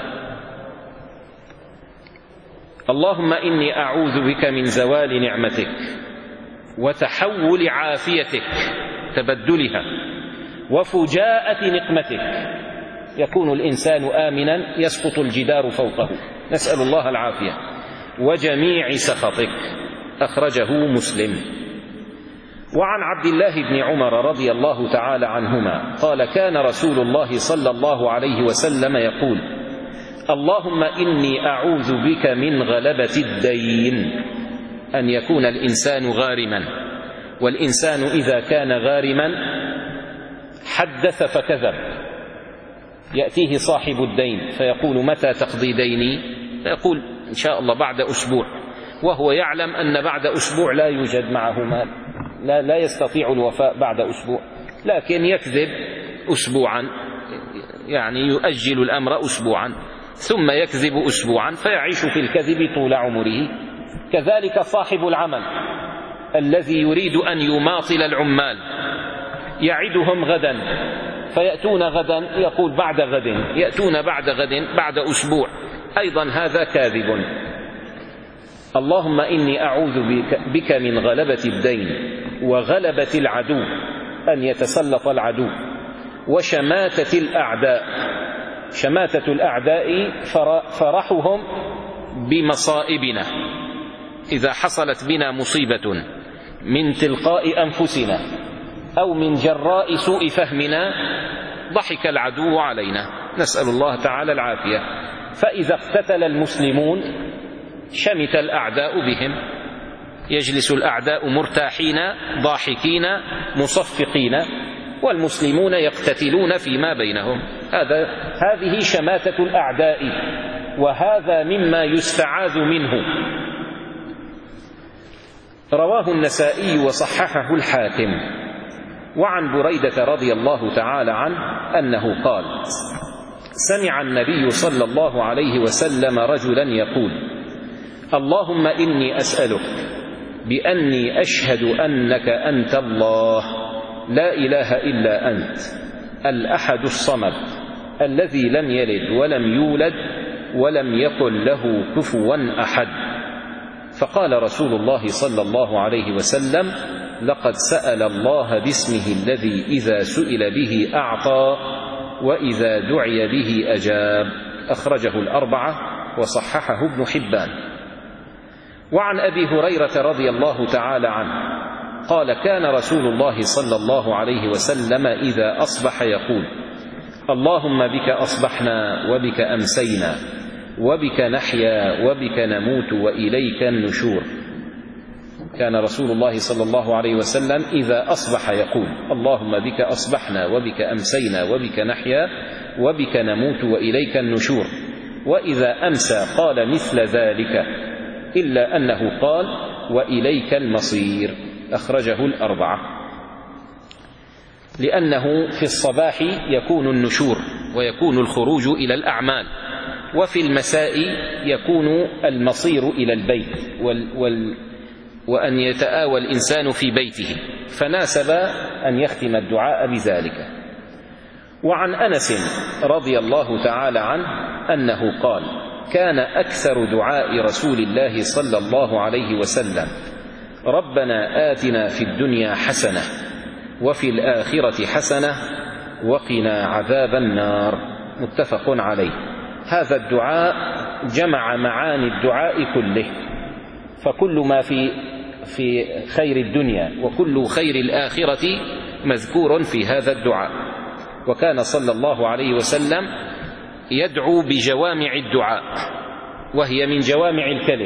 اللهم إني أعوذ بك من زوال نعمتك وتحول عافيتك، تبدلها، وفجاءة نقمتك. يكون الإنسان آمنا يسقط الجدار فوقه، نسأل الله العافية. وجميع سخطك. أخرجه مسلم. وعن عبد الله بن عمر رضي الله تعالى عنهما قال: كان رسول الله صلى الله عليه وسلم يقول: اللهم إني أعوذ بك من غلبة الدين، أن يكون الإنسان غارما. والإنسان إذا كان غارما حدث فكذب. يأتيه صاحب الدين فيقول: متى تقضي ديني؟ فيقول: إن شاء الله بعد أسبوع، وهو يعلم أن بعد أسبوع لا يوجد معه مال، لا, لا يستطيع الوفاء بعد أسبوع، لكن يكذب أسبوعا، يعني يؤجل الأمر أسبوعا، ثم يكذب أسبوعا فيعيش في الكذب طول عمره. كذلك صاحب العمل الذي يريد أن يماطل العمال، يعدهم غدا فيأتون غدا، يقول بعد غد، يأتون بعد غد، بعد أسبوع، أيضا هذا كاذب. اللهم إني أعوذ بك من غلبة الدين وغلبة العدو، أن يتسلط العدو، وشماتة الأعداء. شماتة الأعداء فرحهم بمصائبنا، إذا حصلت بنا مصيبة من تلقاء أنفسنا أو من جراء سوء فهمنا ضحك العدو علينا، نسأل الله تعالى العافية. فإذا اقتتل المسلمون شمت الأعداء بهم، يجلس الأعداء مرتاحين ضاحكين مصفقين، والمسلمون يقتتلون فيما بينهم. هذا هذه شماتة الأعداء، وهذا مما يستعاذ منه. رواه النسائي وصححه الحاكم. وعن بريدة رضي الله تعالى عنه أنه قال: سمع النبي صلى الله عليه وسلم رجلا يقول: اللهم إني أسألك بأني أشهد أنك أنت الله لا إله إلا أنت الأحد الصمد الذي لم يلد ولم يولد ولم يكن له كفوا أحد. فقال رسول الله صلى الله عليه وسلم: لقد سأل الله باسمه الذي إذا سئل به أعطى وإذا دعي به أجاب. أخرجه الأربعة وصححه ابن حبان. وعن أبي هريرة رضي الله تعالى عنه قال: كان رسول الله صلى الله عليه وسلم إذا أصبح يقول: اللهم بك أصبحنا وبك أمسينا وبك نحيا وبك نموت وإليك النشور. كان رسول الله صلى الله عليه وسلم إذا أصبح يقول: اللهم بك أصبحنا وبك أمسينا وبك نحيا وبك نموت وإليك النشور. وإذا أمسى قال مثل ذلك، إلا أنه قال: وإليك المصير. أخرجه الأربعة. لأنه في الصباح يكون النشور ويكون الخروج إلى الأعمال، وفي المساء يكون المصير إلى البيت وال وال وأن يتآوى الإنسان في بيته، فناسب أن يختم الدعاء بذلك. وعن أنس رضي الله تعالى عنه أنه قال: كان أكثر دعاء رسول الله صلى الله عليه وسلم: ربنا آتنا في الدنيا حسنة وفي الآخرة حسنة وقنا عذاب النار. متفق عليه. هذا الدعاء جمع معاني الدعاء كله، فكل ما في في خير الدنيا وكل خير الآخرة مذكور في هذا الدعاء. وكان صلى الله عليه وسلم يدعو بجوامع الدعاء، وهي من جوامع الكلم.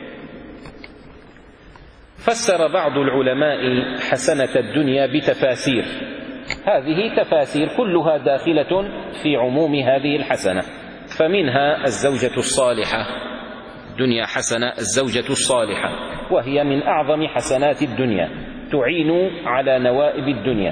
فسر بعض العلماء حسنة الدنيا بتفاسير، هذه تفاسير كلها داخلة في عموم هذه الحسنة. فمنها الزوجة الصالحة، دنيا حسنة الزوجة الصالحة، وهي من أعظم حسنات الدنيا، تعين على نوائب الدنيا.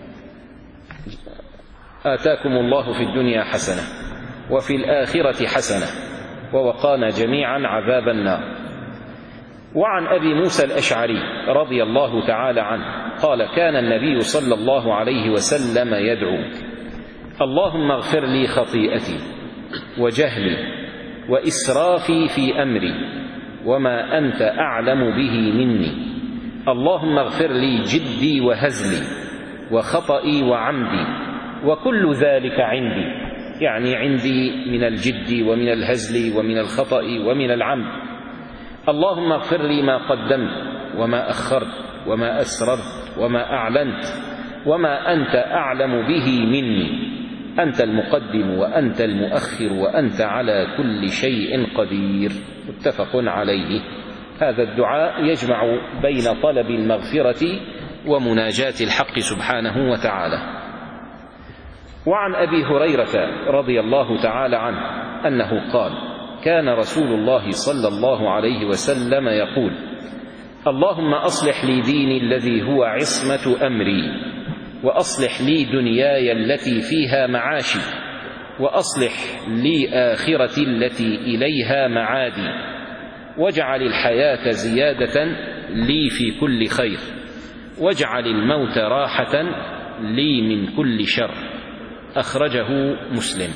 آتاكم الله في الدنيا حسنة وفي الآخرة حسنة ووقانا جميعا عذاب النار. وعن أبي موسى الأشعري رضي الله تعالى عنه قال: كان النبي صلى الله عليه وسلم يدعو: اللهم اغفر لي خطيئتي وجهلي وإسرافي في أمري وما أنت أعلم به مني، اللهم اغفر لي جدي وهزلي وخطئي وعمدي وكل ذلك عندي. يعني عندي من الجد ومن الهزل ومن الخطأ ومن العمد. اللهم اغفر لي ما قدمت وما أخرت وما أسررت وما أعلنت وما أنت أعلم به مني، أنت المقدم وأنت المؤخر وأنت على كل شيء قدير. متفق عليه. هذا الدعاء يجمع بين طلب المغفرة ومناجاة الحق سبحانه وتعالى. وعن أبي هريرة رضي الله تعالى عنه أنه قال: كان رسول الله صلى الله عليه وسلم يقول: اللهم أصلح لي ديني الذي هو عصمة أمري، وأصلح لي دنياي التي فيها معاشي، وأصلح لي آخرتي التي إليها معادي، واجعل الحياة زيادة لي في كل خير، واجعل الموت راحة لي من كل شر. أخرجه مسلم.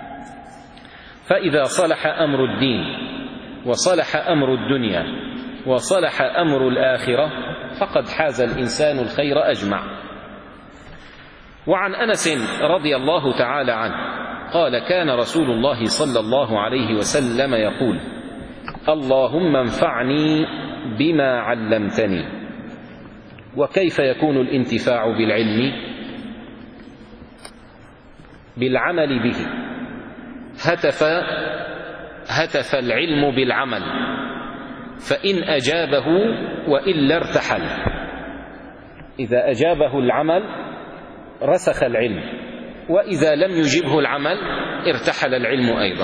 فإذا صلح أمر الدين وصلح أمر الدنيا وصلح أمر الآخرة فقد حاز الإنسان الخير أجمع. وعن أنس رضي الله تعالى عنه قال: كان رسول الله صلى الله عليه وسلم يقول: اللهم انفعني بما علمتني. وكيف يكون الانتفاع بالعلم؟ بالعمل به. هتف هتف العلم بالعمل، فإن أجابه وإلا ارتحل. إذا أجابه العمل رسخ العلم، وإذا لم يجبه العمل ارتحل العلم أيضا.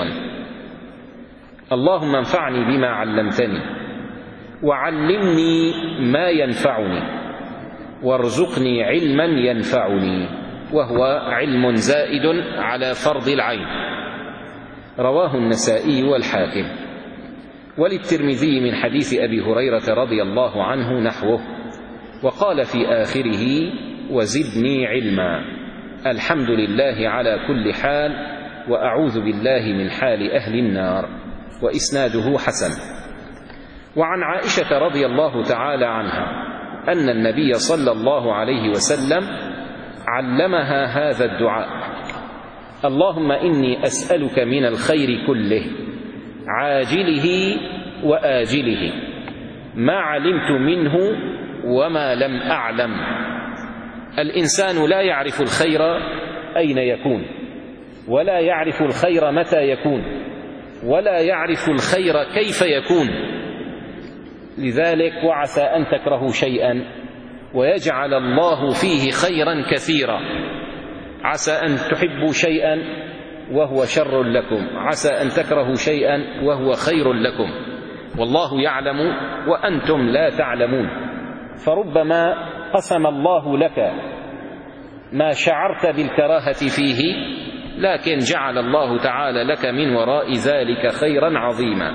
اللهم انفعني بما علمتني وعلمني ما ينفعني وارزقني علما ينفعني، وهو علم زائد على فرض العين. رواه النسائي والحاكم. وللترمذي من حديث أبي هريرة رضي الله عنه نحوه، وقال في آخره: وزدني علما. الحمد لله على كل حال، وأعوذ بالله من حال أهل النار. وإسناده حسن. وعن عائشة رضي الله تعالى عنها أن النبي صلى الله عليه وسلم علمها هذا الدعاء: اللهم إني أسألك من الخير كله عاجله وآجله ما علمت منه وما لم أعلم. الإنسان لا يعرف الخير أين يكون، ولا يعرف الخير متى يكون، ولا يعرف الخير كيف يكون. لذلك وعسى أن تكرهوا شيئا ويجعل الله فيه خيرا كثيرا. عسى أن تحبوا شيئا وهو شر لكم، عسى أن تكرهوا شيئا وهو خير لكم، والله يعلم وأنتم لا تعلمون. فربما قسم الله لك ما شعرت بالكراهة فيه، لكن جعل الله تعالى لك من وراء ذلك خيرا عظيما.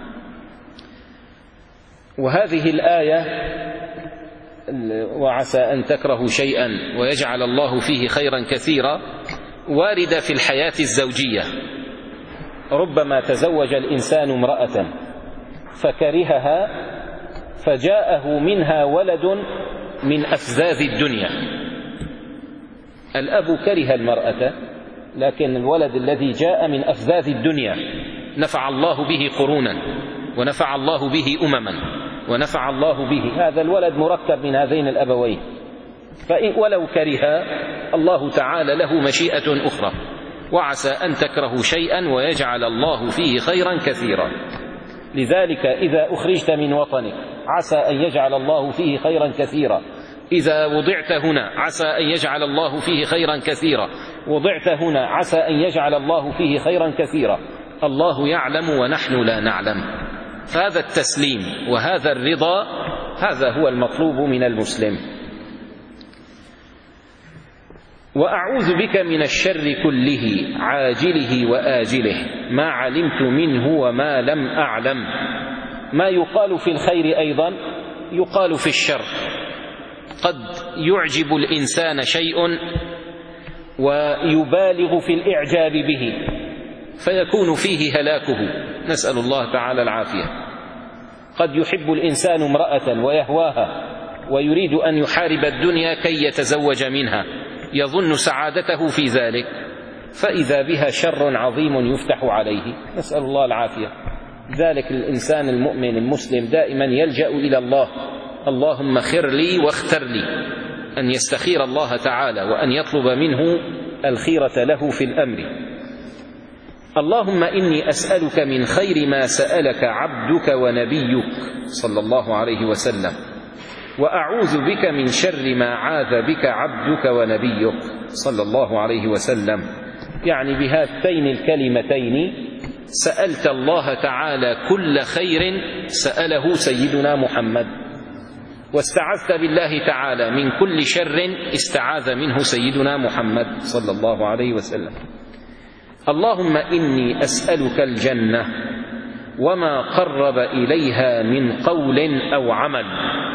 وهذه الآية: وعسى أن تكرهوا شيئا ويجعل الله فيه خيرا كثيرا، واردة في الحياة الزوجية. ربما تزوج الإنسان امرأة فكرهها فجاءه منها ولد من أفزاز الدنيا. الأب كره المرأة، لكن الولد الذي جاء من أفزاز الدنيا نفع الله به قرونا، ونفع الله به أمما، ونفع الله به. هذا الولد مركب من هذين الأبوين، ولو كره الله تعالى له مشيئة أخرى. وعسى أن تكرهوا شيئا ويجعل الله فيه خيرا كثيرا. لذلك إذا أخرجت من وطنك عسى أن يجعل الله فيه خيرا كثيرا. إذا وضعت هنا عسى أن يجعل الله فيه خيرا كثيرا. وضعت هنا عسى أن يجعل الله فيه خيرا كثيرا. الله يعلم ونحن لا نعلم. فهذا التسليم وهذا الرضا هذا هو المطلوب من المسلم. وأعوذ بك من الشر كله عاجله وآجله ما علمت منه وما لم أعلم. ما يقال في الخير أيضا يقال في الشر. قد يعجب الإنسان شيء ويبالغ في الإعجاب به فيكون فيه هلاكه، نسأل الله تعالى العافية. قد يحب الإنسان امرأة ويهواها ويريد أن يحارب الدنيا كي يتزوج منها، يظن سعادته في ذلك، فإذا بها شر عظيم يفتح عليه، نسأل الله العافية. ذلك الإنسان المؤمن المسلم دائما يلجأ إلى الله: اللهم خر لي واختر لي، أن يستخير الله تعالى وأن يطلب منه الخيرة له في الأمر. اللهم إني أسألك من خير ما سألك عبدك ونبيك صلى الله عليه وسلم، وأعوذ بك من شر ما عاذ بك عبدك ونبيك صلى الله عليه وسلم. يعني بهاتين الكلمتين سألت الله تعالى كل خير سأله سيدنا محمد، واستعذت بالله تعالى من كل شر استعاذ منه سيدنا محمد صلى الله عليه وسلم. اللهم إني أسألك الجنة وما قرب إليها من قول أو عمل.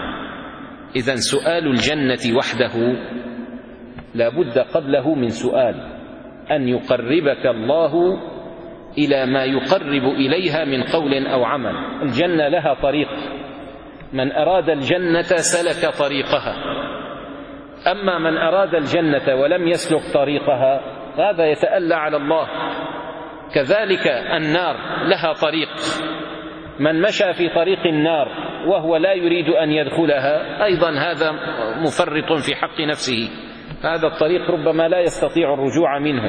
إذن سؤال الجنة وحده لا بد قبله من سؤال، أن يقربك الله إلى ما يقرب إليها من قول أو عمل. الجنة لها طريق، من أراد الجنة سلك طريقها، أما من أراد الجنة ولم يسلك طريقها هذا يتألى على الله. كذلك النار لها طريق، من مشى في طريق النار وهو لا يريد أن يدخلها أيضا هذا مفرط في حق نفسه، هذا الطريق ربما لا يستطيع الرجوع منه.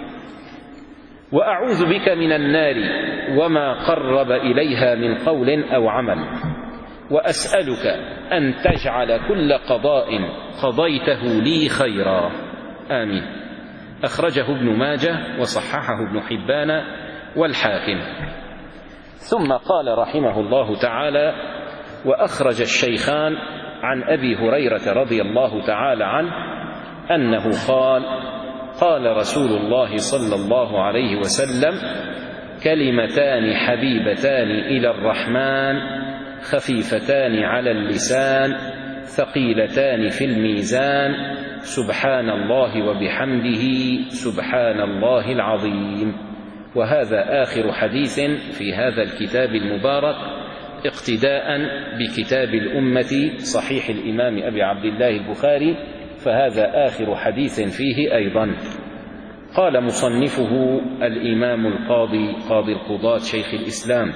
وأعوذ بك من النار وما قرب إليها من قول أو عمل، وأسألك أن تجعل كل قضاء قضيته لي خيرا، آمين. أخرجه ابن ماجه وصححه ابن حبان والحاكم. ثم قال رحمه الله تعالى: وأخرج الشيخان عن أبي هريرة رضي الله تعالى عنه أنه قال: قال رسول الله صلى الله عليه وسلم: كلمتان حبيبتان إلى الرحمن خفيفتان على اللسان ثقيلتان في الميزان سبحان الله وبحمده سبحان الله العظيم. وهذا آخر حديث في هذا الكتاب المبارك اقتداء بكتاب الأمة صحيح الإمام أبي عبد الله البخاري، فهذا آخر حديث فيه أيضا. قال مصنفه الإمام القاضي قاضي القضاة شيخ الإسلام: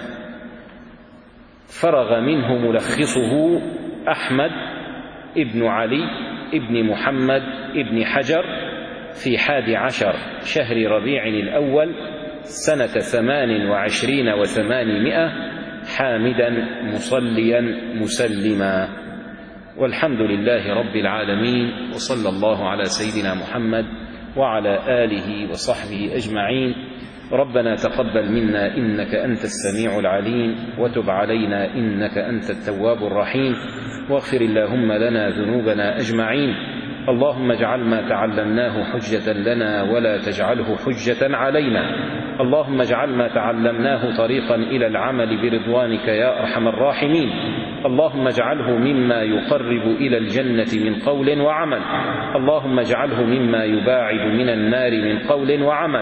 فرغ منه ملخصه أحمد ابن علي ابن محمد ابن حجر في حادي عشر شهر ربيع الأول سنة ثمان وعشرين وثمانمائة حامدا مصليا مسلما. والحمد لله رب العالمين، وصلى الله على سيدنا محمد وعلى آله وصحبه أجمعين. ربنا تقبل منا إنك أنت السميع العليم، وتب علينا إنك أنت التواب الرحيم، واغفر اللهم لنا ذنوبنا أجمعين. اللهم اجعل ما تعلمناه حجة لنا ولا تجعله حجة علينا. اللهم اجعل ما تعلمناه طريقا إلى العمل برضوانك يا أرحم الراحمين. اللهم اجعله مما يقرب إلى الجنة من قول وعمل. اللهم اجعله مما يباعد من النار من قول وعمل.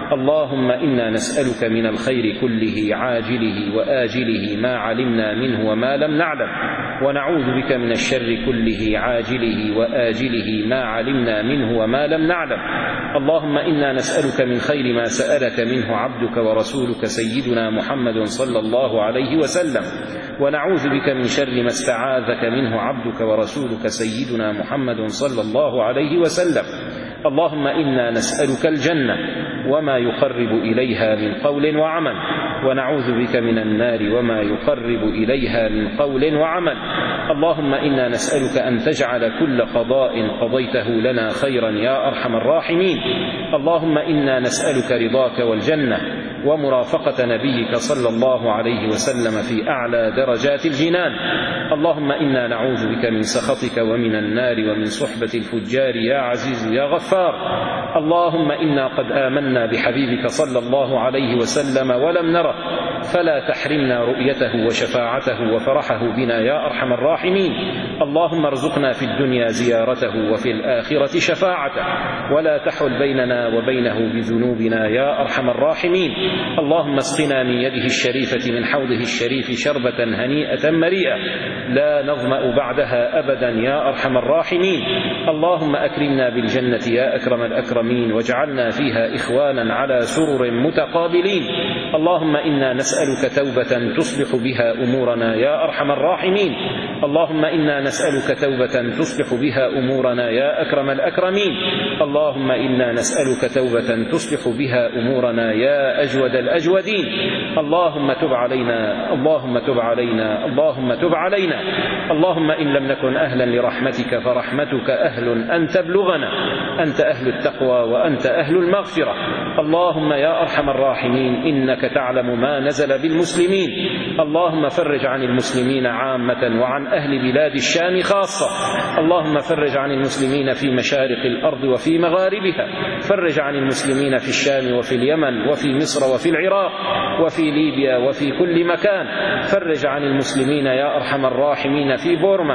اللهم إنا نسألك من الخير كله عاجله وآجله ما علمنا منه وما لم نعلم، ونعوذ بك من الشر كله عاجله وآجله ما علمنا منه وما لم نعلم. اللهم إنا نسألك من خير ما سألك منه عبدك ورسولك سيدنا محمد صلى الله عليه وسلم، ونعوذ بك من شر ما استعاذك منه عبدك ورسولك سيدنا محمد صلى الله عليه وسلم. اللهم إنا نسألك الجنة وما يقرب إليها من قول وعمل، ونعوذ بك من النار وما يقرب إليها من قول وعمل. اللهم إنا نسألك أن تجعل كل قضاء قضيته لنا خيرا يا أرحم الراحمين. اللهم إنا نسألك رضاك والجنة ومرافقة نبيك صلى الله عليه وسلم في أعلى درجات الجنان. اللهم إنا نعوذ بك من سخطك ومن النار ومن صحبة الفجار يا عزيز يا غفار. اللهم إنا قد آمنا بحبيبك صلى الله عليه وسلم ولم نره، فلا تحرمنا رؤيته وشفاعته وفرحه بنا يا أرحم الراحمين. اللهم ارزقنا في الدنيا زيارته وفي الآخرة شفاعته، ولا تحل بيننا وبينه بذنوبنا يا أرحم الراحمين. اللهم اسقنا من يده الشريفة من حوضه الشريف شربة هنيئة مريئة لا نظمأ بعدها أبدا يا أرحم الراحمين. اللهم أكرمنا بالجنة يا أكرم الأكرمين، واجعلنا فيها إخوانا على سرر متقابلين. اللهم إنا نسألك توبة تصلح بها أمورنا يا أرحم الراحمين. اللهم إنا نسألك توبة تصلح بها أمورنا يا أكرم الأكرمين. اللهم إنا نسألك توبة تصلح بها أمورنا يا أجود الأجودين. اللهم تب علينا، اللهم تب علينا، اللهم تب علينا. اللهم إن لم نكن أهلا لرحمتك فرحمتك أهل أن تبلغنا، أنت أهل التقوى وأنت أهل المغفرة. اللهم يا أرحم الراحمين إنك تعلم ما نزل بالمسلمين. اللهم فرج عن المسلمين عامة وعن أهل بلاد الشام خاصة. اللهم فرج عن المسلمين في مشارق الأرض وفي مغاربها، فرج عن المسلمين في الشام وفي اليمن وفي مصر وفي العراق وفي ليبيا وفي كل مكان. فرج عن المسلمين يا أرحم الراحمين في بورما،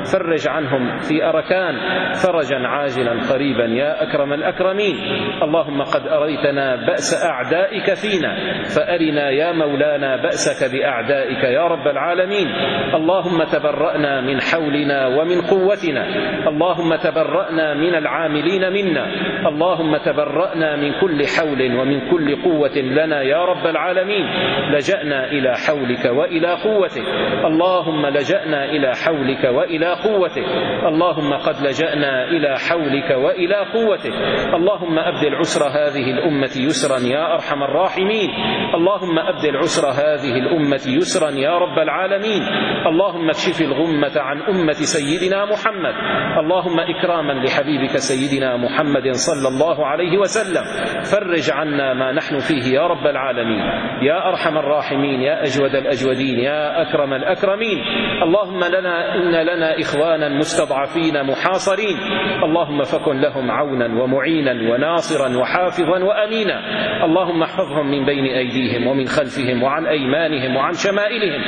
فرج عنهم في أركان فرجا عاجلا قريبا يا أكرم الأكرمين. اللهم قد أريتنا بأس أعدائك فينا فأرنا يا مولانا بأسك بأعدائك يا رب العالمين. اللهم تبرأنا من حولنا ومن قوتنا، اللهم تبرأنا من العاملين منا، اللهم تبرأنا من كل حول ومن كل قوة لنا يا رب العالمين. لجأنا إلى حولك وإلى قوتك، اللهم لجأنا إلى حولك وإلى قوتك، اللهم قد لجأنا إلى حولك وإلى قوتك. اللهم أبدل عسر هذه الأمة يسرا يا أرحم الراحمين، اللهم أبدل عسر هذه الأمة يسرا يا رب العالمين. اللهم اكشف الغمة عن أمة سيدنا محمد، اللهم إكراما لحبيبك سيدنا محمد صلى الله عليه وسلم فرج عنا ما نحن فيه يا رب العالمين يا أرحم الراحمين يا أجود الأجودين يا أكرم الأكرمين. اللهم لنا إن لنا إخوانا مستضعفين محاصرين، اللهم فكن لهم عونا ومعينا وناصرا وحافظا وأمينا. اللهم احفظهم من بين أيديهم ومن خلفهم وعن أيمانهم وعن شمائلهم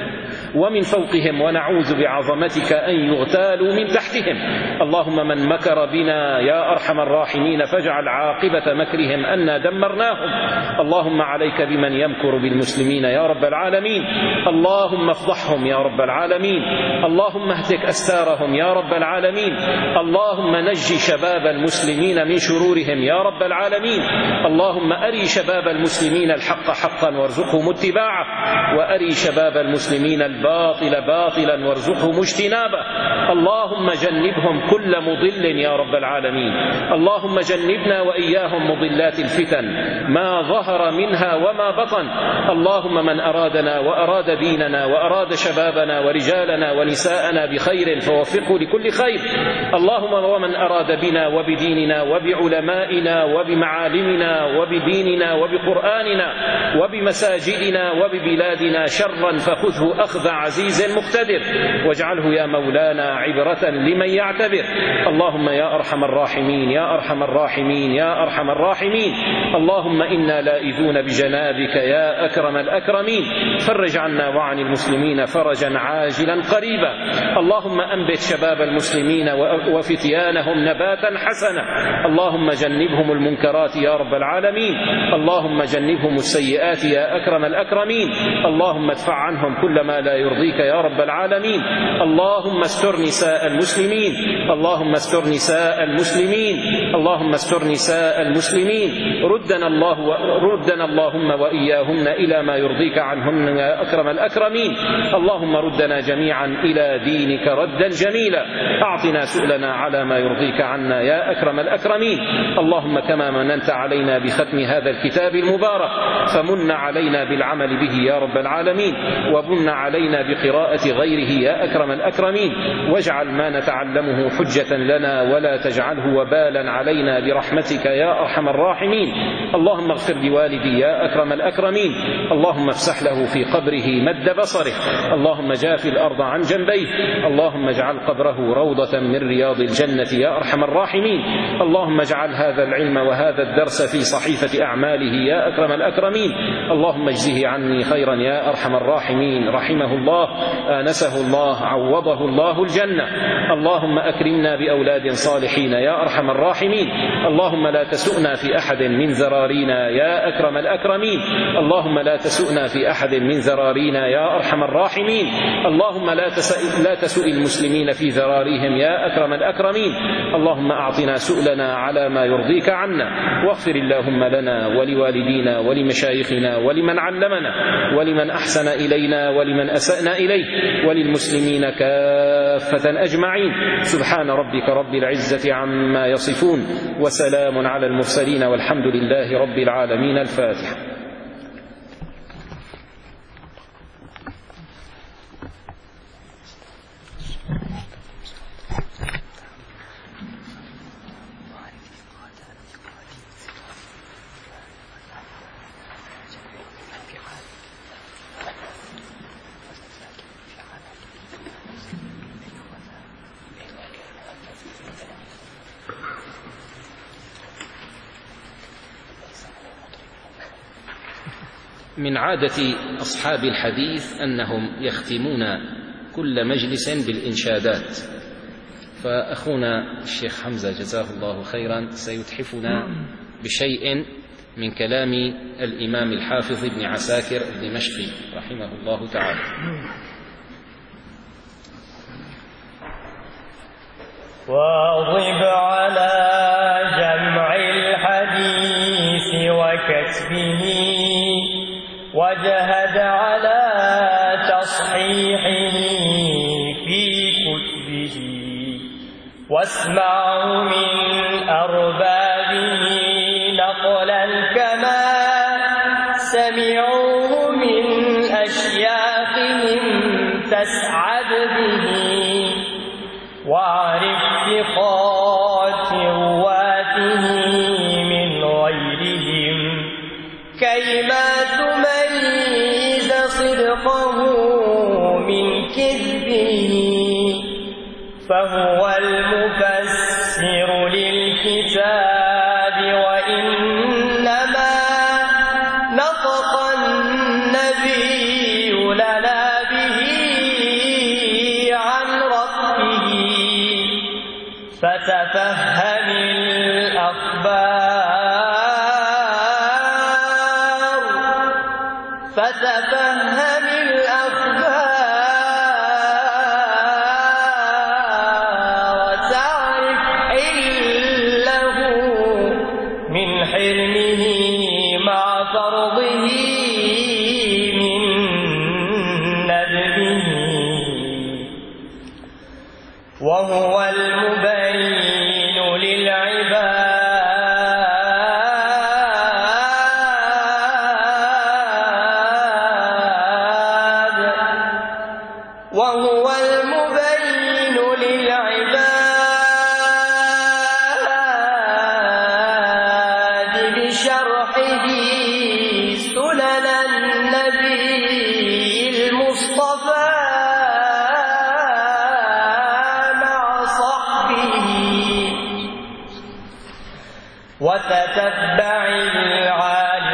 ومن فوقهم، ونعوذ بعظمتك أن يغتالوا من تحتهم. اللهم من مكر بنا يا أرحم الراحمين فاجعل عاقبة مكرهم أنا دمرناهم. اللهم عليك بمن يمكر بالمسلمين يا رب العالمين، اللهم افضحهم يا رب العالمين، اللهم اهتك أستارهم يا رب العالمين. اللهم نجي شباب المسلمين من شرورهم يا رب العالمين. اللهم أري شباب المسلمين الحق حقا وارزقهم اتباعه، وأري شباب المسلمين الباطل باطلا وارزقهم اجتنابه. اللهم جنبهم كل مضل يا رب العالمين، اللهم جنبنا وإياهم مضلات الفتن ما ظهر منها وما بطن. اللهم من أرادنا وأراد ديننا وأراد شبابنا ورجالنا ونساءنا بخير فوفقه لكل خير. اللهم ومن أراد بنا وبديننا وبعلمائنا وبمعالمنا وبديننا وبقرآننا وبمساجدنا وببلادنا شرا فخذه أخذ عزيز مقتدر، واجعله يا مولانا عبرة لمن يعتبر. اللهم يا أرحم الراحمين يا أرحم الراحمين يا أرحم الراحمين. اللهم إنا لائذون بجنابك يا أكرم الأكرمين، فرج عنا وعن المسلمين فرجا عاجلا قريبا. اللهم أنبت شباب المسلمين وفتيانهم نباتا حسنا، اللهم جنبهم المنكرات يا رب العالمين، اللهم جنبهم السيئات يا أكرم الأكرمين. اللهم ادفع عنهم كل ما لا يرضيك يا رب العالمين. اللهم استر نساء المسلمين، اللهم استر نساء المسلمين، اللهم استر نساء المسلمين. ردنا الله ردنا اللهم وإياهن إلى ما يرضيك عنهن يا أكرم الأكرمين. اللهم ردنا جميعا إلى دينك ردا جميلا، أعطنا سؤلنا على ما يرضيك عنا يا أكرم الأكرمين. اللهم كما مننت علينا بختم هذا الكتاب المبارك فمن علينا بالعمل به يا رب العالمين، ومن علينا بقراءة غيره يا أكرم الأكرمين، واجعل ما نتعلمه حجة لنا ولا تجعله وبالا علينا برحمتك يا أرحم الراحمين. اللهم اغفر لوالدي يا أكرم الأكرمين، اللهم افسح له في قبره مد بصره، اللهم جاف الأرض عن جنبيه، اللهم اجعل قبره روضة من رياض الجنة يا أرحم الراحمين. اللهم اجعل هذا العلم وهذا الدرس في صحيفة أعماله يا أكرم الأكرمين. اللهم اجزه عني خيرا يا أرحم الراحمين، رحمه الله آنسه الله عوضه الله الجنة. اللهم أكرمنا بأولاد صالحين يا أرحم الراحمين. اللهم لا تسؤنا في أحد من ذرارينا يا أكرم الأكرمين، اللهم لا تسؤنا في أحد من ذرارينا يا أرحم الراحمين. اللهم لا تسؤ, لا تسؤ المسلمين في ذراريهم يا أكرم الأكرمين. اللهم أعطنا سؤلنا على ما يرضيك عنا، واغفر اللهم لنا ولوالدينا ولمشايخنا ولمن علمنا ولمن أحسن إلينا ولمن أسأنا إليه وللمسلمين كافة أجمعين. سبحان ربك رب العزة عما يصفون وسلام على المرسلين والحمد لله رب العالمين. الفاتحة. من عادة أصحاب الحديث أنهم يختمون كل مجلس بالإنشادات. فأخونا الشيخ حمزة جزاه الله خيرا سيتحفنا بشيء من كلام الإمام الحافظ ابن عساكر الدمشقي رحمه الله تعالى. واظب على جمع الحديث وكتبه، وجهد على تصحيحه في كتبه، واسمعه من أربابه نقلا كما سمعوه من أشياخهم تسعد به، واعرف ثقات رواته من غيرهم كيما تميز صدقه من كذبه، فهو المفسر للكتاب وإنما نطق النبي لنا به عن ربه، فتفهم الأخبار فتفهم الأخبار وتعرف حله من حلمه مع فرضه من ندبه، وهو المبين للعباد وهو المبين للعباد بشرحه سنن النبي المصطفى مع صحبه، وتتبع العالي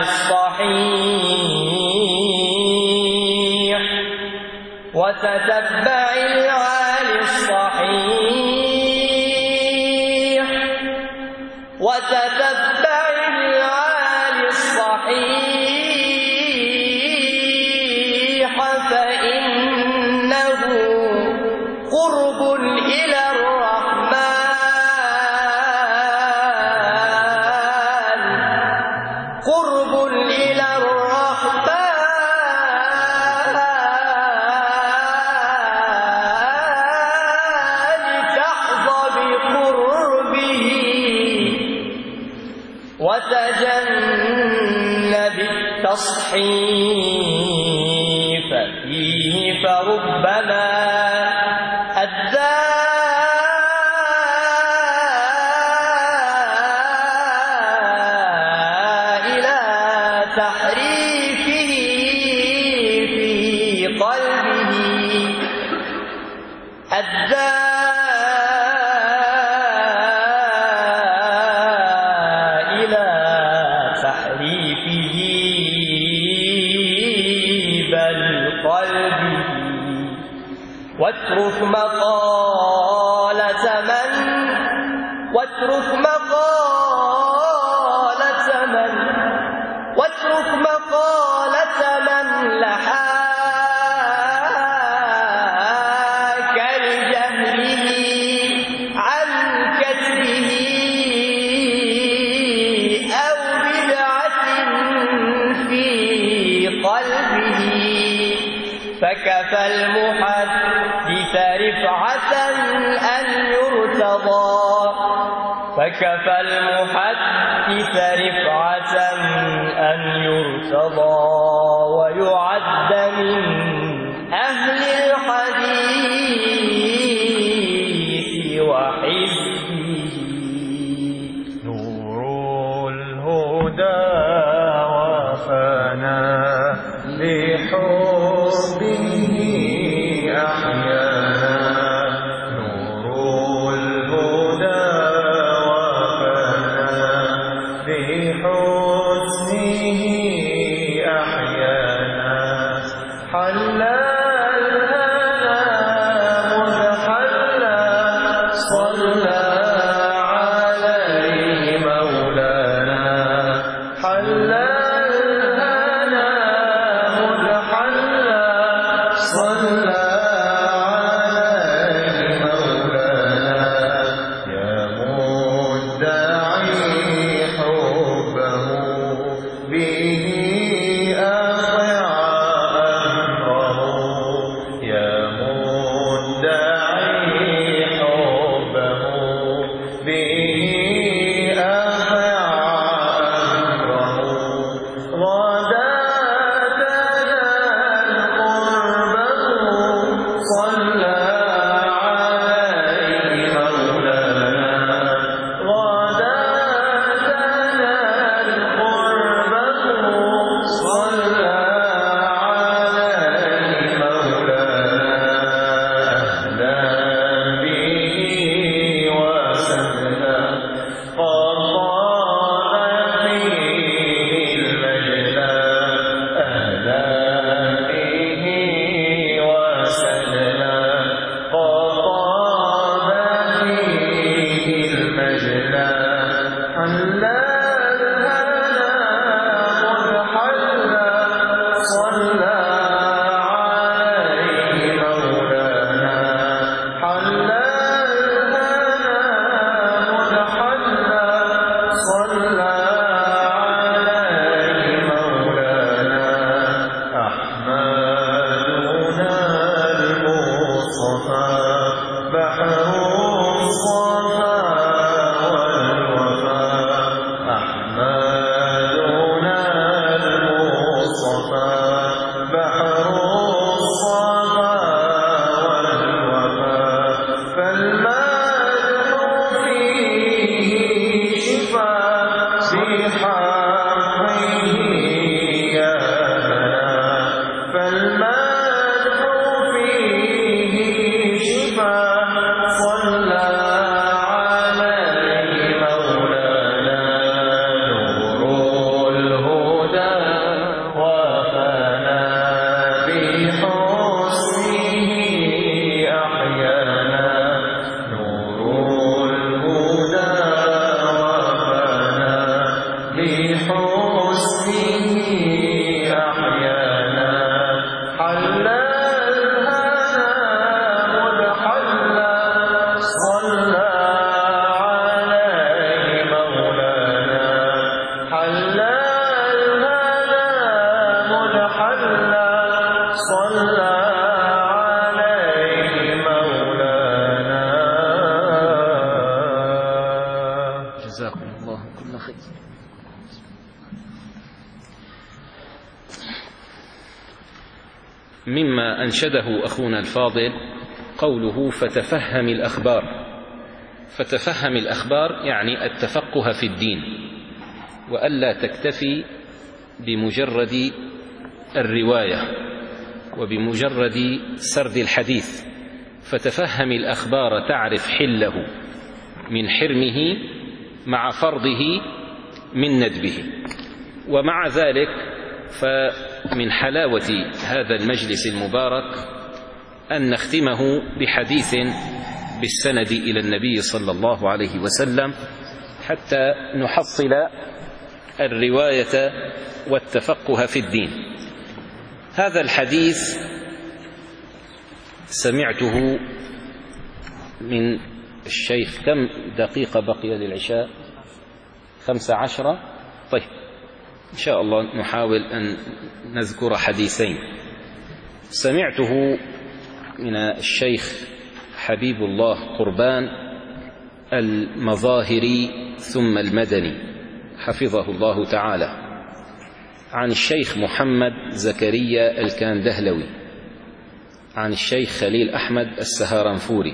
الصحيح وتتبع العالي الصحيح وتتبع العالي الصحيح فإنه قرب إلى الرحمن قرب إلى الرحمن وتجنب التصحيف فيه، فربما أدى إلى تحريفه في قلبه أدى واترك مقالة من واترك مقالة من واترك مقالة من لحاك لجهله عن كتبه أو بدعة في قلبه، فكفى المحدث رفعة أن يرتضى فكفى المحدث رفعة أن يرتضى ويعد من أهل الحديث وحزبه. نور الهدى وفانا بحبه أحيانا، نور الهدى وفانا بحسنه أحيانا، حلال الهنا محلا صلى عليه مولانا. جزاكم الله كل خير. مما أنشده أخونا الفاضل قوله فتفهم الأخبار. فتفهم الأخبار يعني التفقه في الدين، وألا تكتفي بمجرد الرواية وبمجرد سرد الحديث. فتفهم الأخبار تعرف حله من حرمه مع فرضه من ندبه. ومع ذلك فمن حلاوة هذا المجلس المبارك أن نختمه بحديث بالسند إلى النبي صلى الله عليه وسلم حتى نحصل الرواية والتفقه في الدين. هذا الحديث سمعته من الشيخ. كم دقيقة بقي للعشاء؟ خمسة عشرة. طيب إن شاء الله نحاول أن نذكر حديثين. سمعته من الشيخ حبيب الله قربان المظاهري ثم المدني حفظه الله تعالى، عن الشيخ محمد زكريا الكاندهلوي، عن الشيخ خليل أحمد السهارنفوري،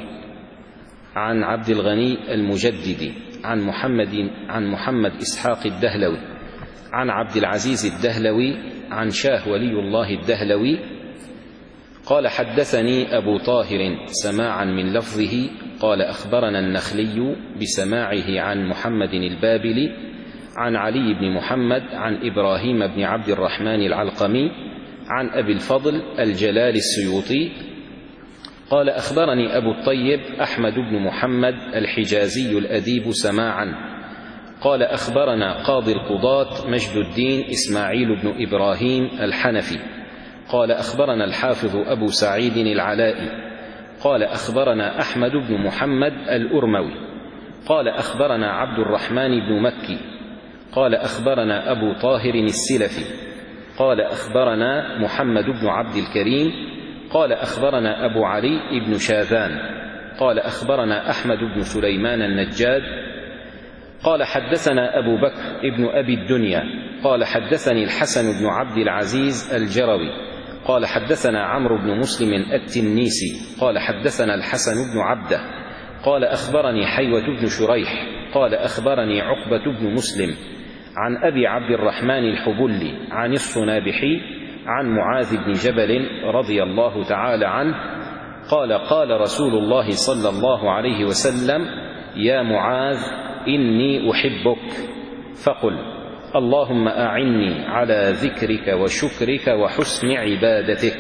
عن عبد الغني المجددي، عن محمد عن محمد إسحاق الدهلوي، عن عبد العزيز الدهلوي، عن شاه ولي الله الدهلوي قال حدثني أبو طاهر سماعا من لفظه قال أخبرنا النخلي بسماعه عن محمد البابلي عن علي بن محمد عن إبراهيم بن عبد الرحمن العلقمي عن أبي الفضل الجلال السيوطي قال أخبرني أبو الطيب أحمد بن محمد الحجازي الأديب سماعا قال أخبرنا قاضي القضاة مجد الدين إسماعيل بن إبراهيم الحنفي قال أخبرنا الحافظ أبو سعيد العلائي قال أخبرنا أحمد بن محمد الأرموي قال أخبرنا عبد الرحمن بن مكي قال أخبرنا أبو طاهر السلفي قال أخبرنا محمد بن عبد الكريم قال أخبرنا أبو علي بن شاذان قال أخبرنا أحمد بن سليمان النجاد قال حدثنا أبو بكر ابن أبي الدنيا قال حدثني الحسن بن عبد العزيز الجروي قال حدثنا عمرو بن مسلم التنيسي قال حدثنا الحسن بن عبده قال أخبرني حيوة بن شريح قال أخبرني عقبة بن مسلم عن أبي عبد الرحمن الحبلي عن الصنابحي عن معاذ بن جبل رضي الله تعالى عنه قال قال رسول الله صلى الله عليه وسلم يا معاذ إني أحبك فقل اللهم أعني على ذكرك وشكرك وحسن عبادتك.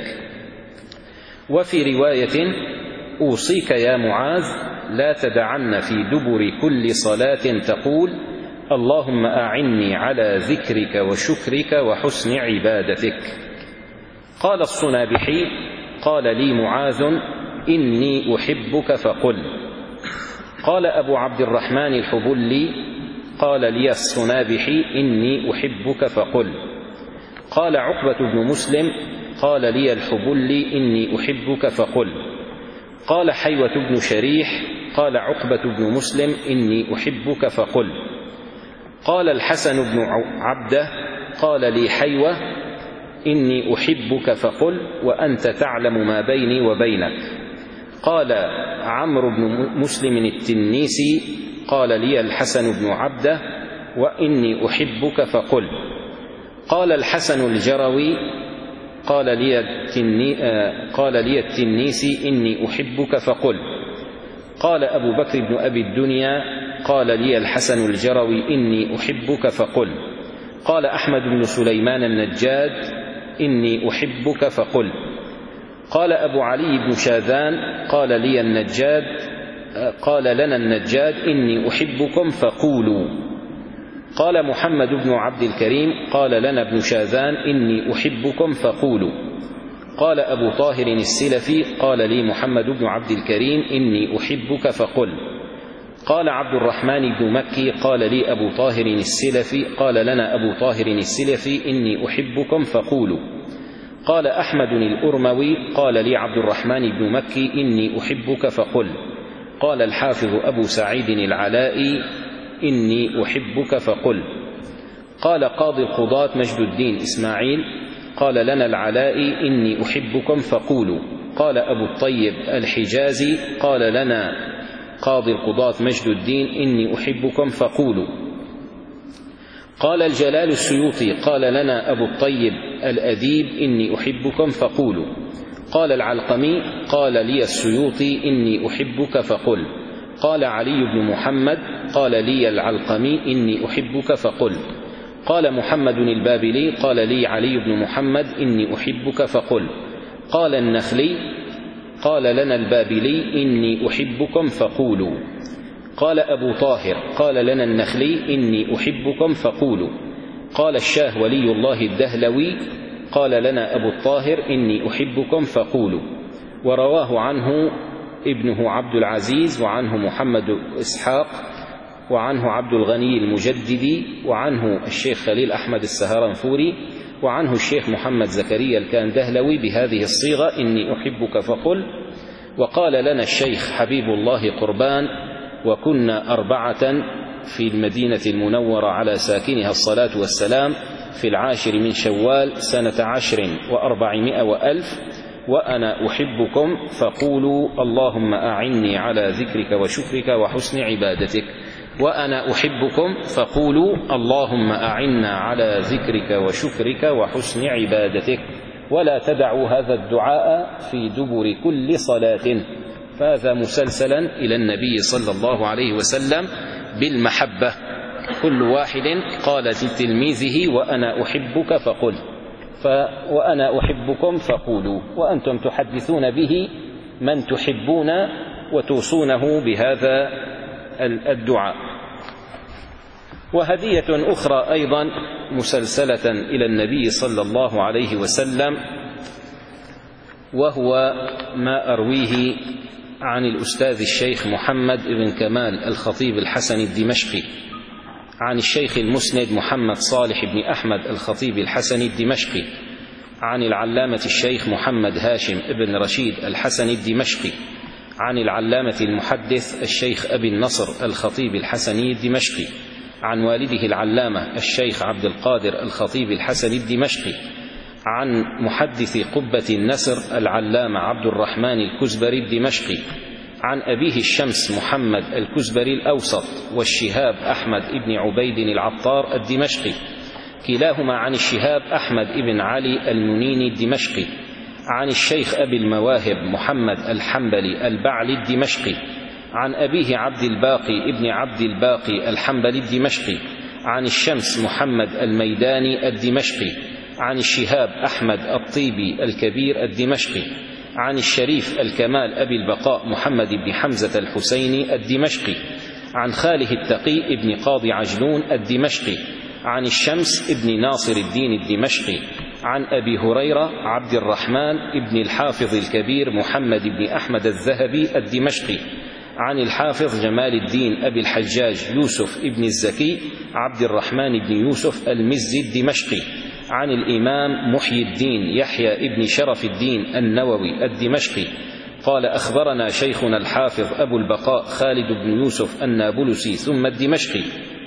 وفي رواية أوصيك يا معاذ لا تدعن في دبر كل صلاة تقول اللهم أعني على ذكرك وشكرك وحسن عبادتك. قال الصنابحي قال لي معاذ إني أحبك فقل. قال أبو عبد الرحمن الحبلي قال لي الصنابحي إني أحبك فقل. قال عقبة بن مسلم قال لي الحبلي إني أحبك فقل. قال حيوة بن شريح قال عقبة بن مسلم إني أحبك فقل. قال الحسن بن عبده قال لي حيوة إني أحبك فقل وأنت تعلم ما بيني وبينك. قال عمرو بن مسلم التنيسي قال لي الحسن بن عبده وإني أحبك فقل. قال الحسن الجروي قال لي, التني قال لي التنيسي إني أحبك فقل. قال أبو بكر بن أبي الدنيا قال لي الحسن الجروي إني أحبك فقل. قال أحمد بن سليمان النجاد إني أحبك فقل. قال أبو علي بن شاذان قال لي النجاد قال لنا النجاد إني أحبكم فقولوا. قال محمد بن عبد الكريم قال لنا ابن شاذان إني أحبكم فقولوا. قال أبو طاهر السلفي قال لي محمد بن عبد الكريم إني أحبك فقل. قال عبد الرحمن بن مكي قال لي أبو طاهر السلفي قال لنا أبو طاهر السلفي إني أحبكم فقولوا. قال أحمد الأرموي: قال لي عبد الرحمن بن مكي: إني أحبك فقل. قال الحافظ أبو سعيد العلائي: إني أحبك فقل. قال قاضي القضاة مجد الدين إسماعيل: قال لنا العلائي: إني أحبكم فقولوا. قال أبو الطيب الحجازي: قال لنا قاضي القضاة مجد الدين: إني أحبكم فقولوا. قال الجلال السيوطي: قال لنا أبو الطيب الأديب: إني أحبكم فقولوا. قال العلقمي: قال لي السيوطي: إني أحبك فقل. قال علي بن محمد: قال لي العلقمي: إني أحبك فقل. قال محمد البابلي: قال لي علي بن محمد: إني أحبك فقل. قال النخلي: قال لنا البابلي: إني أحبكم فقولوا. قال أبو طاهر: قال لنا النخلي: إني أحبكم فقولوا. قال الشاه ولي الله الدهلوي: قال لنا أبو الطاهر: إني أحبكم فقولوا. ورواه عنه ابنه عبد العزيز، وعنه محمد إسحاق، وعنه عبد الغني المجددي، وعنه الشيخ خليل أحمد السهرانفوري، وعنه الشيخ محمد زكريا الكاندهلوي بهذه الصيغة: إني أحبك فقل. وقال لنا الشيخ حبيب الله قربان: وكنا أربعة في المدينة المنورة على ساكنها الصلاة والسلام في العاشر من شوال سنة عشر وأربعمائة وألف، وأنا أحبكم فقولوا اللهم أعني على ذكرك وشكرك وحسن عبادتك. وأنا أحبكم فقولوا اللهم أعنا على ذكرك وشكرك وحسن عبادتك. ولا تدعوا هذا الدعاء في دبر كل صلاة. فهذا مسلسلا إلى النبي صلى الله عليه وسلم بالمحبة. كل واحد قال لتلميذه: وأنا أحبك فقل، ف وأنا أحبكم فقولوا، وأنتم تحدثون به من تحبون وتوصونه بهذا الدعاء. وهدية أخرى أيضا مسلسلة إلى النبي صلى الله عليه وسلم، وهو ما أرويه عن الأستاذ الشيخ محمد بن كمال الخطيب الحسني الدمشقي، عن الشيخ المسند محمد صالح بن أحمد الخطيب الحسني الدمشقي، عن العلامة الشيخ محمد هاشم بن رشيد الحسني الدمشقي، عن العلامة المحدث الشيخ أبي النصر الخطيب الحسني الدمشقي، عن والده العلامة الشيخ عبد القادر الخطيب الحسني الدمشقي، عن محدث قبة النسر العلامة عبد الرحمن الكزبري الدمشقي، عن أبيه الشمس محمد الكزبري الأوسط، والشهاب أحمد بن عبيد العطار الدمشقي، كلاهما عن الشهاب أحمد بن علي المنيني الدمشقي، عن الشيخ أبي المواهب محمد الحنبلي البعلي الدمشقي، عن أبيه عبد الباقي ابن عبد الباقي الحنبلي الدمشقي، عن الشمس محمد الميداني الدمشقي، عن الشهاب أحمد الطيبي الكبير الدمشقي، عن الشريف الكمال أبي البقاء محمد بن حمزة الحسيني الدمشقي، عن خاله التقي ابن قاضي عجلون الدمشقي، عن الشمس ابن ناصر الدين الدمشقي، عن أبي هريرة عبد الرحمن ابن الحافظ الكبير محمد بن أحمد الذهبي الدمشقي، عن الحافظ جمال الدين أبي الحجاج يوسف ابن الزكي عبد الرحمن بن يوسف المزي الدمشقي، عن الإمام محي الدين يحيى ابن شرف الدين النووي الدمشقي قال: أخبرنا شيخنا الحافظ أبو البقاء خالد بن يوسف النابلسي ثم الدمشقي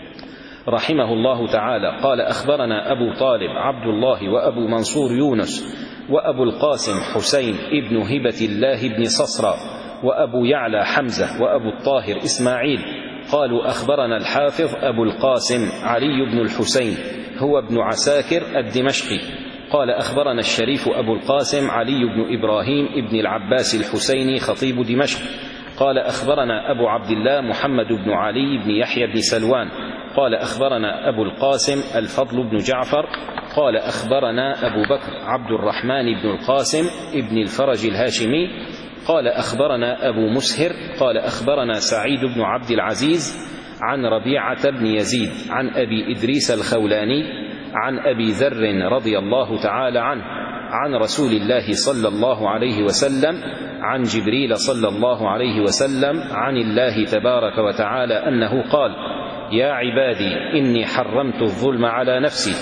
رحمه الله تعالى قال: أخبرنا أبو طالب عبد الله وأبو منصور يونس وأبو القاسم حسين ابن هبة الله بن صصرى وأبو يعلى حمزة وأبو الطاهر إسماعيل قالوا: أخبرنا الحافظ أبو القاسم علي بن الحسين هو ابن عساكر الدمشقي قال: أخبرنا الشريف أبو القاسم علي بن إبراهيم ابن العباس الحسيني خطيب دمشق قال: أخبرنا أبو عبد الله محمد بن علي بن يحيى بن سلوان قال: أخبرنا أبو القاسم الفضل بن جعفر قال: أخبرنا أبو بكر عبد الرحمن بن القاسم ابن الفرج الهاشمي قال: أخبرنا أبو مسهر قال: أخبرنا سعيد بن عبد العزيز عن ربيعة بن يزيد عن أبي إدريس الخولاني عن أبي ذر رضي الله تعالى عنه عن رسول الله صلى الله عليه وسلم عن جبريل صلى الله عليه وسلم عن الله تبارك وتعالى أنه قال: يا عبادي إني حرمت الظلم على نفسي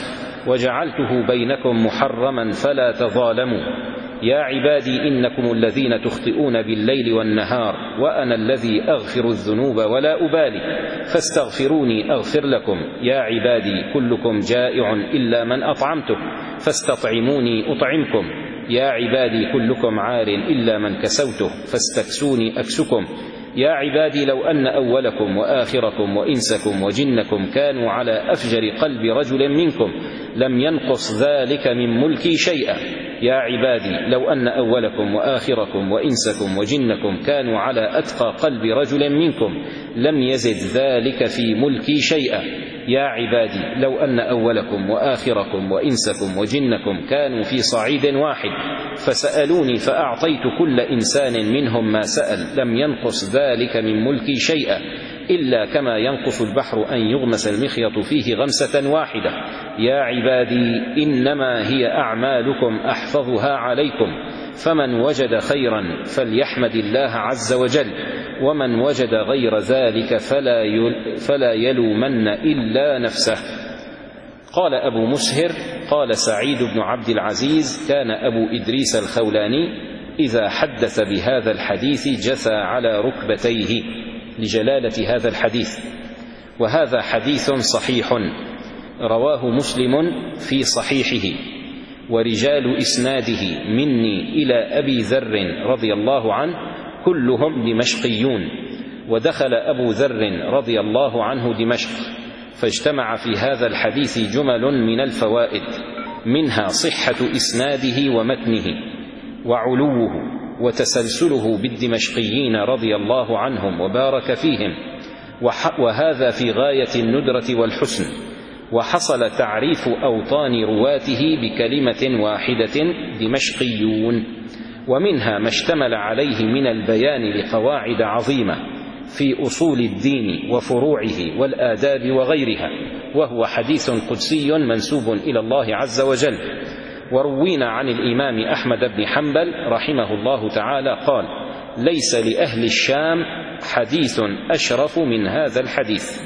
وجعلته بينكم محرما فلا تظالموا. يا عبادي إنكم الذين تخطئون بالليل والنهار وأنا الذي أغفر الذنوب ولا أبالي فاستغفروني أغفر لكم. يا عبادي كلكم جائع إلا من أطعمته فاستطعموني أطعمكم. يا عبادي كلكم عار إلا من كسوته فاستكسوني أكسكم. يا عبادي لو أن أولكم وآخركم وإنسكم وجنكم كانوا على أفجر قلب رجل منكم لم ينقص ذلك من ملكي شيئا. يا عبادي لو أن أولكم وآخركم وإنسكم وجنكم كانوا على أتقى قلب رجل منكم لم يزد ذلك في ملكي شيئا. يا عبادي لو أن أولكم وآخركم وإنسكم وجنكم كانوا في صعيد واحد فسألوني فأعطيت كل إنسان منهم ما سأل لم ينقص ذلك من ملكي شيئا إلا كما ينقص البحر أن يغمس المخيط فيه غمسة واحدة. يا عبادي إنما هي أعمالكم أحفظها عليكم فمن وجد خيرا فليحمد الله عز وجل ومن وجد غير ذلك فلا فلا يلومن إلا نفسه. قال أبو مسهر قال سعيد بن عبد العزيز كان أبو إدريس الخولاني إذا حدث بهذا الحديث جثى على ركبتيه لجلالة هذا الحديث. وهذا حديث صحيح رواه مسلم في صحيحه ورجال إسناده مني إلى أبي ذر رضي الله عنه كلهم دمشقيون. ودخل أبو ذر رضي الله عنه دمشق فاجتمع في هذا الحديث جمل من الفوائد منها صحة إسناده ومتنه وعلوه وتسلسله بالدمشقيين رضي الله عنهم وبارك فيهم وهذا في غاية الندرة والحسن. وحصل تعريف أوطان رواته بكلمة واحدة دمشقيون. ومنها ما اشتمل عليه من البيان لقواعد عظيمة في أصول الدين وفروعه والآداب وغيرها وهو حديث قدسي منسوب إلى الله عز وجل. وروينا عن الإمام أحمد بن حنبل رحمه الله تعالى قال ليس لأهل الشام حديث أشرف من هذا الحديث.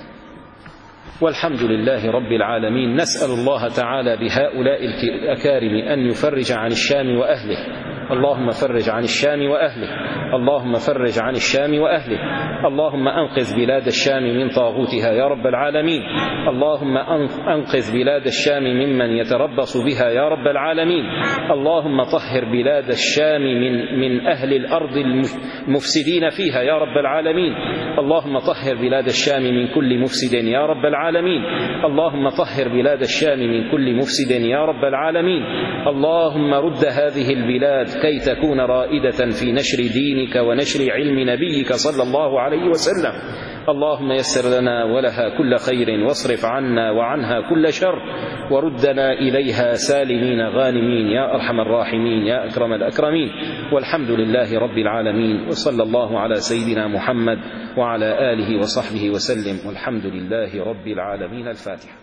والحمد لله رب العالمين. نسأل الله تعالى بهؤلاء الأكارم أن يفرج عن الشام وأهله. اللهم فرج عن الشام وأهله. اللهم فرج عن الشام وأهله. اللهم أنقذ بلاد الشام من طاغوتها يا رب العالمين. اللهم أنقذ بلاد الشام ممن يتربص بها يا رب العالمين. اللهم طهر بلاد الشام من, من أهل الأرض المفسدين فيها يا رب العالمين. اللهم طهر بلاد الشام من كل مفسد يا رب العالمين. اللهم طهر بلاد الشام من كل مفسد يا رب العالمين. اللهم رد هذه البلاد كي تكون رائدة في نشر دينك ونشر علم نبيك صلى الله عليه وسلم. اللهم يسر لنا ولها كل خير واصرف عنا وعنها كل شر وردنا إليها سالمين غانمين يا أرحم الراحمين يا أكرم الأكرمين. والحمد لله رب العالمين وصلى الله على سيدنا محمد وعلى آله وصحبه وسلم والحمد لله رب العالمين. الفاتحة.